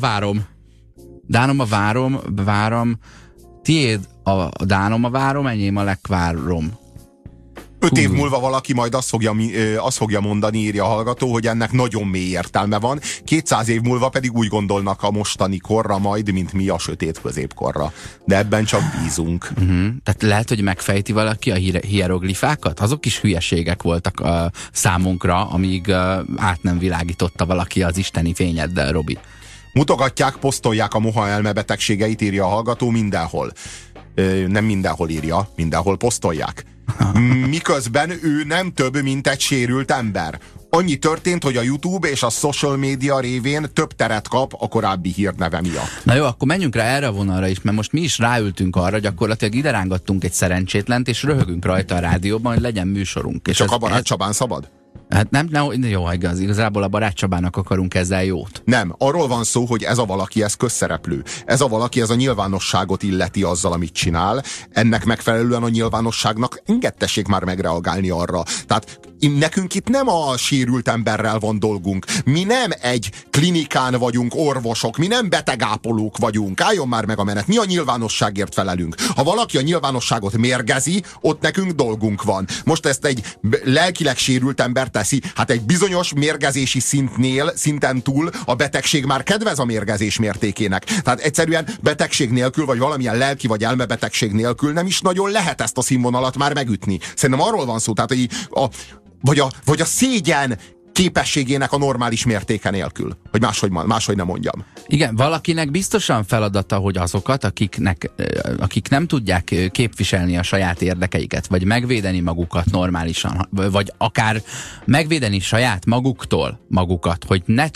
a várom. Tiéd a Dánom a várom, enyém a lekvárom. 5 év múlva valaki majd azt fogja mondani, írja a hallgató, hogy ennek nagyon mély értelme van. 200 év múlva pedig úgy gondolnak a mostani korra majd, mint mi a sötét középkorra. De ebben csak bízunk. Tehát lehet, hogy megfejti valaki a hieroglifákat? Azok is hülyeségek voltak számunkra, amíg át nem világította valaki az isteni fényeddel, Robi. Mutogatják, posztolják a moha elmebetegségeit, írja a hallgató mindenhol. Nem mindenhol írja, mindenhol posztolják. Miközben ő nem több, mint egy sérült ember. annyi történt, hogy a YouTube és a social media révén több teret kap a korábbi hírneve miatt. Na jó, akkor menjünk rá erre a vonalra is, mert most mi is ráültünk arra, gyakorlatilag ide rángattunk egy szerencsétlent, és röhögünk rajta a rádióban, hogy legyen műsorunk. És csak a Barát Csabán szabad? Hát nem, jó, igaz, igazából a Barát Csabának akarunk ezzel jót. Nem, arról van szó, hogy ez a valaki, ez közszereplő. Ez a valaki, ez a nyilvánosságot illeti azzal, amit csinál. Ennek megfelelően a nyilvánosságnak engedtessék már megreagálni arra. Tehát nekünk itt nem a sérült emberrel van dolgunk. Mi nem egy klinikán vagyunk, orvosok, mi nem betegápolók vagyunk. Álljon már meg a menet. Mi a nyilvánosságért felelünk. Ha valaki a nyilvánosságot mérgezi, ott nekünk dolgunk van. Most ezt egy lelkileg sérült ember teszi. Hát egy bizonyos mérgezési szinten túl a betegség már kedvez a mérgezés mértékének. Tehát egyszerűen betegség nélkül, vagy valamilyen lelki vagy elmebetegség nélkül nem is nagyon lehet ezt a színvonalat már megütni. Szerintem arról van szó, tehát vagy a szégyen képességének a normális mértéke nélkül. Hogy máshogy nem mondjam. Igen, valakinek biztosan feladata, hogy azokat, akik nem tudják képviselni a saját érdekeiket, vagy megvédeni magukat normálisan, vagy akár megvédeni saját magukat, hogy ne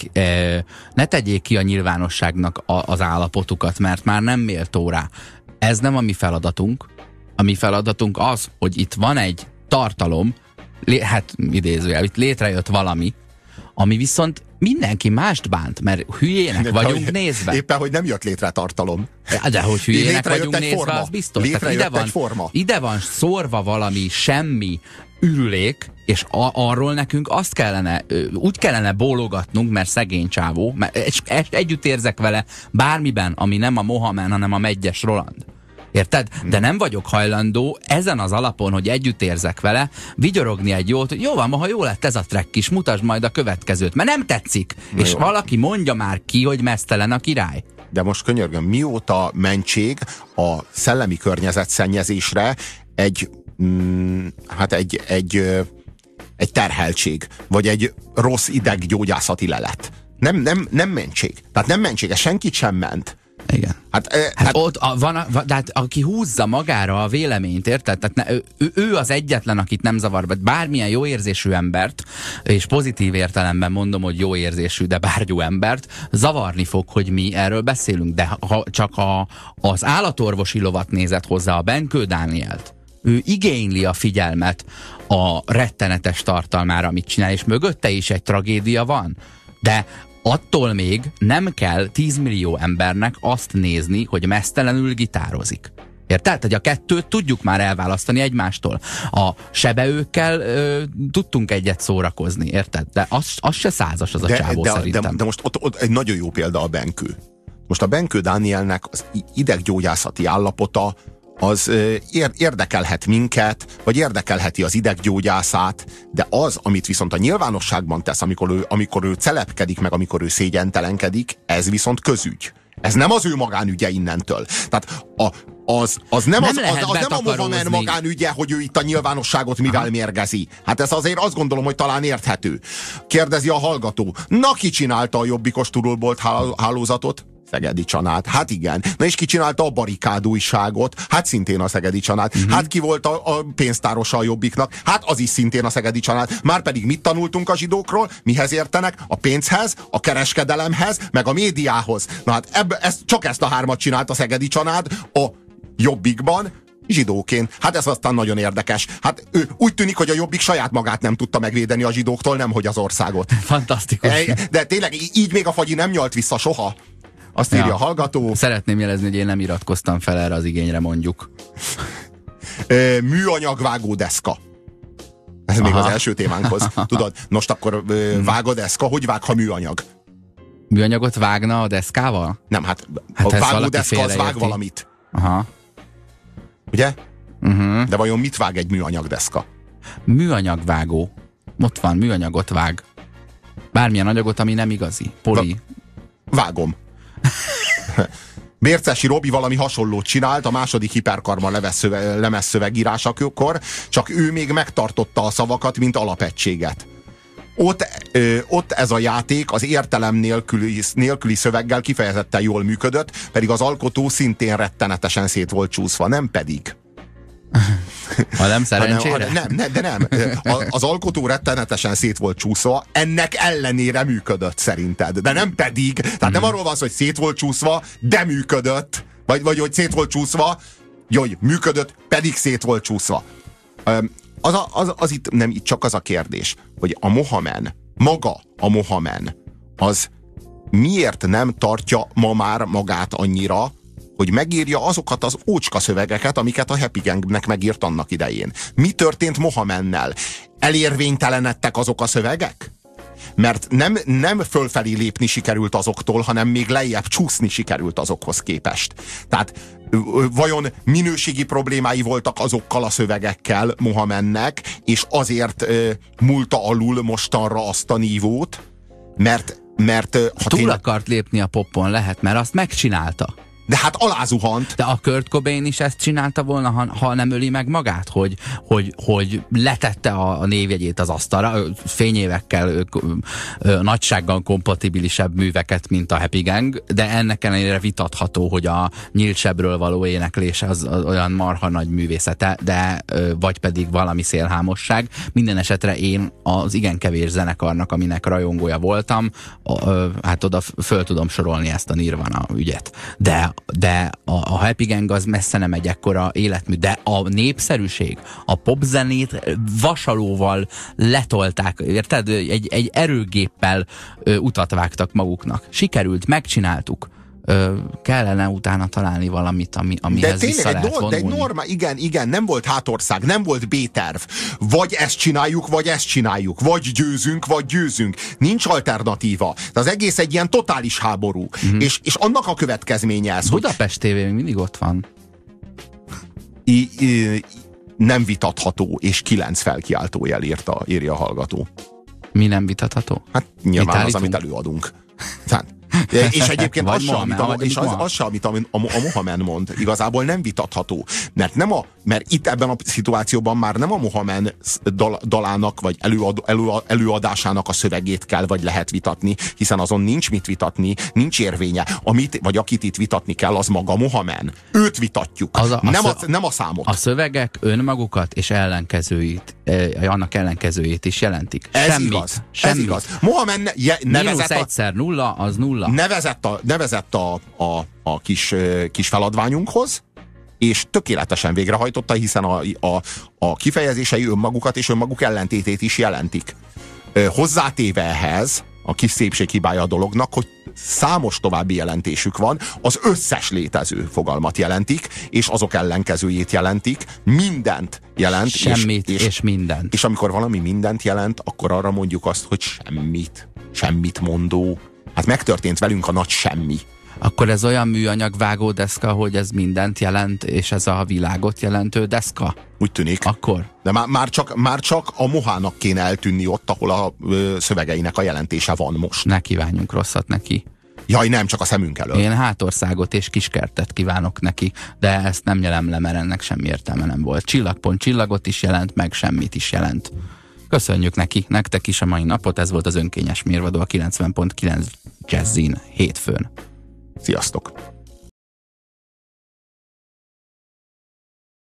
tegyék ki a nyilvánosságnak az állapotukat, mert már nem méltó rá. Ez nem a mi feladatunk. A mi feladatunk az, hogy itt van egy tartalom, hát idézőjel, itt létrejött valami, ami viszont mindenki mást bánt, mert hülyének vagyunk nézve. Éppen, hogy nem jött létre tartalom. De hogy hülyének vagyunk nézve, az biztos. Ide van szórva valami semmi ürülék, és arról nekünk úgy kellene bólogatnunk, mert szegény csávó, mert együtt érzek vele bármiben, ami nem a Mohamed, hanem a Megyes Roland. Érted? De nem vagyok hajlandó ezen az alapon, hogy együtt érzek vele, vigyorogni egy jót, hogy jó van, ha jó lett ez a track is, mutasd majd a következőt, mert nem tetszik. Na és jó. Valaki mondja már ki, hogy meztelen a király. De most könyörgöm, mióta mentség a szellemi környezetszennyezésre egy terheltség, vagy egy rossz ideggyógyászati lelet. Nem mentség. Tehát nem mentség, ez senkit sem ment. Igen. Hát ott hát aki húzza magára a véleményt, érted? Tehát ő az egyetlen, akit nem zavar, bármilyen jó érzésű embert, és pozitív értelemben mondom, hogy jó érzésű, de bárgyú embert, zavarni fog, hogy mi erről beszélünk. De ha csak az állatorvosi lovat nézett hozzá, a Benkő Dánielt, ő igényli a figyelmet a rettenetes tartalmára, amit csinál, és mögötte is egy tragédia van. De attól még nem kell 10 millió embernek azt nézni, hogy meztelenül gitározik. Érted? Hogy a kettőt tudjuk már elválasztani egymástól. A sebeőkkel tudtunk egyet szórakozni, érted? De az se százas az a csávó szerintem. De most ott egy nagyon jó példa a Benkő. Most a Benkő Dánielnek az ideggyógyászati állapota az érdekelhet minket, vagy érdekelheti az ideggyógyászát, de az, amit viszont a nyilvánosságban tesz, amikor ő celepkedik, meg amikor ő szégyentelenkedik, ez viszont közügy. Ez nem az ő magánügye innentől. Tehát az nem a Mohamed magánügye, hogy ő itt a nyilvánosságot mivel mérgezi. Hát ez azért azt gondolom, hogy talán érthető. Kérdezi a hallgató. Na, ki csinálta a jobbikos turulbolt hálózatot? Szegedi Csanád. Hát igen. Na és ki csinálta a barikád újságot? Hát szintén a Szegedi Csanád. Hát ki volt a pénztárosa a Jobbiknak? Hát az is szintén a Szegedi Csanád. Márpedig mit tanultunk a zsidókról? Mihez értenek? A pénzhez, a kereskedelemhez, meg a médiához. Na hát csak ezt a hármat csinált a Szegedi Csanád a Jobbikban, zsidóként. Hát ez aztán nagyon érdekes. Hát úgy tűnik, hogy a Jobbik saját magát nem tudta megvédeni a zsidóktól, nemhogy az országot. Fantasztikus. De tényleg így még a Fagyi nem nyalt vissza soha. Azt írja a hallgató. Szeretném jelezni, hogy én nem iratkoztam fel erre az igényre, mondjuk. Műanyagvágó deszka. Ez még az első témánkhoz. Tudod, most akkor vág deszka, hogy vág, ha műanyag? Műanyagot vágna a deszkával? Nem, hát a vágódeszka az vág valamit. Aha. Ugye? De vajon mit vág egy műanyagdeszka? Műanyagvágó. Ott van, műanyagot vág. Bármilyen anyagot, ami nem igazi. Poli. Vágom. Bércesi Robi valami hasonlót csinált a második hiperkarma lemezszövegírásakor, csak ő még megtartotta a szavakat, mint alapegységet. Ott ez a játék az értelem nélküli szöveggel kifejezetten jól működött, pedig az alkotó szintén rettenetesen szét volt csúszva, nem pedig. Ha nem szerencsére? Nem. Az alkotó rettenetesen szét volt csúszva, ennek ellenére működött szerinted. De nem pedig, tehát nem arról van szó, hogy szét volt csúszva, de működött. Vagy hogy szét volt csúszva, hogy működött, pedig szét volt csúszva. Az itt nem csak az a kérdés, hogy maga a Mohamed, az miért nem tartja ma már magát annyira, hogy megírja azokat az ócska szövegeket, amiket a Happy Gangnek megírt annak idején. Mi történt Mohamednel? Elérvénytelenedtek azok a szövegek? Mert nem fölfelé lépni sikerült azoktól, hanem még lejjebb csúszni sikerült azokhoz képest. Tehát vajon minőségi problémái voltak azokkal a szövegekkel Mohamednek, és azért múlta alul mostanra azt a nívót, mert túl akart lépni a popon, lehet, mert azt megcsinálta. De hát alázuhant. De a Kurt Cobain is ezt csinálta volna, ha nem öli meg magát, hogy letette a névjegyét az asztalra, fényévekkel, nagysággal kompatibilisebb műveket, mint a Happy Gang, de ennek ellenére vitatható, hogy a Nyílt Sebről való éneklése az olyan marha nagy művészete, de vagy pedig valami szélhámosság. Minden esetre én az igen kevés zenekarnak, aminek rajongója voltam, hát oda föl tudom sorolni ezt a Nirvana ügyet. De a Happy Gang az messze nem egy ekkora életmű, de a népszerűség, a popzenét vasalóval letolták, érted? Egy erőgéppel utat vágtak maguknak. Sikerült, megcsináltuk. Kellene utána találni valamit, amihez vissza lehet vonulni. De egy norma, igen, nem volt hátország, nem volt B-terv. Vagy ezt csináljuk, vagy győzünk, vagy győzünk. Nincs alternatíva. De az egész egy ilyen totális háború. És annak a következménye ez, Budapest TV még mindig ott van. Nem vitatható, és 9 felkiáltójel írja a hallgató. Mi nem vitatható? Hát nyilván az, amit előadunk. És egyébként az se, amit a Mohamed mond, igazából nem vitatható. Mert itt ebben a szituációban már nem a Mohamed dalának, vagy előadásának a szövegét kell, vagy lehet vitatni, hiszen azon nincs mit vitatni, nincs érvénye. Vagy akit itt vitatni kell, az maga Mohamed. Őt vitatjuk, nem a számot. A szövegek önmagukat és annak ellenkezőjét is jelentik. Ez igaz. Mohamed nevezett egyszer nulla, az nulla. Nevezett a kis feladványunkhoz, és tökéletesen végrehajtotta, hiszen a kifejezései önmagukat és önmaguk ellentétét is jelentik. Hozzátéve ehhez a kis szépséghibája a dolognak, hogy számos további jelentésük van, az összes létező fogalmat jelentik, és azok ellenkezőjét jelentik, mindent jelent. Semmit és mindent. És amikor valami mindent jelent, akkor arra mondjuk azt, hogy semmit mondó. Hát megtörtént velünk a nagy semmi. Akkor ez olyan műanyag vágódeszka, hogy ez mindent jelent, és ez a világot jelentő deszka? Úgy tűnik. Akkor? De már csak a Mohának kéne eltűnni ott, ahol a szövegeinek a jelentése van most. Ne kívánjunk rosszat neki. Jaj, nem, csak a szemünk elől. Én hátországot és kiskertet kívánok neki, de ezt nem nyelem le, mert ennek semmi értelme nem volt. Csillagpont csillagot is jelent, meg semmit is jelent. Köszönjük nektek is a mai napot, ez volt az Önkényes Mérvadó a 90.9 Jazzin hétfőn. Sziasztok!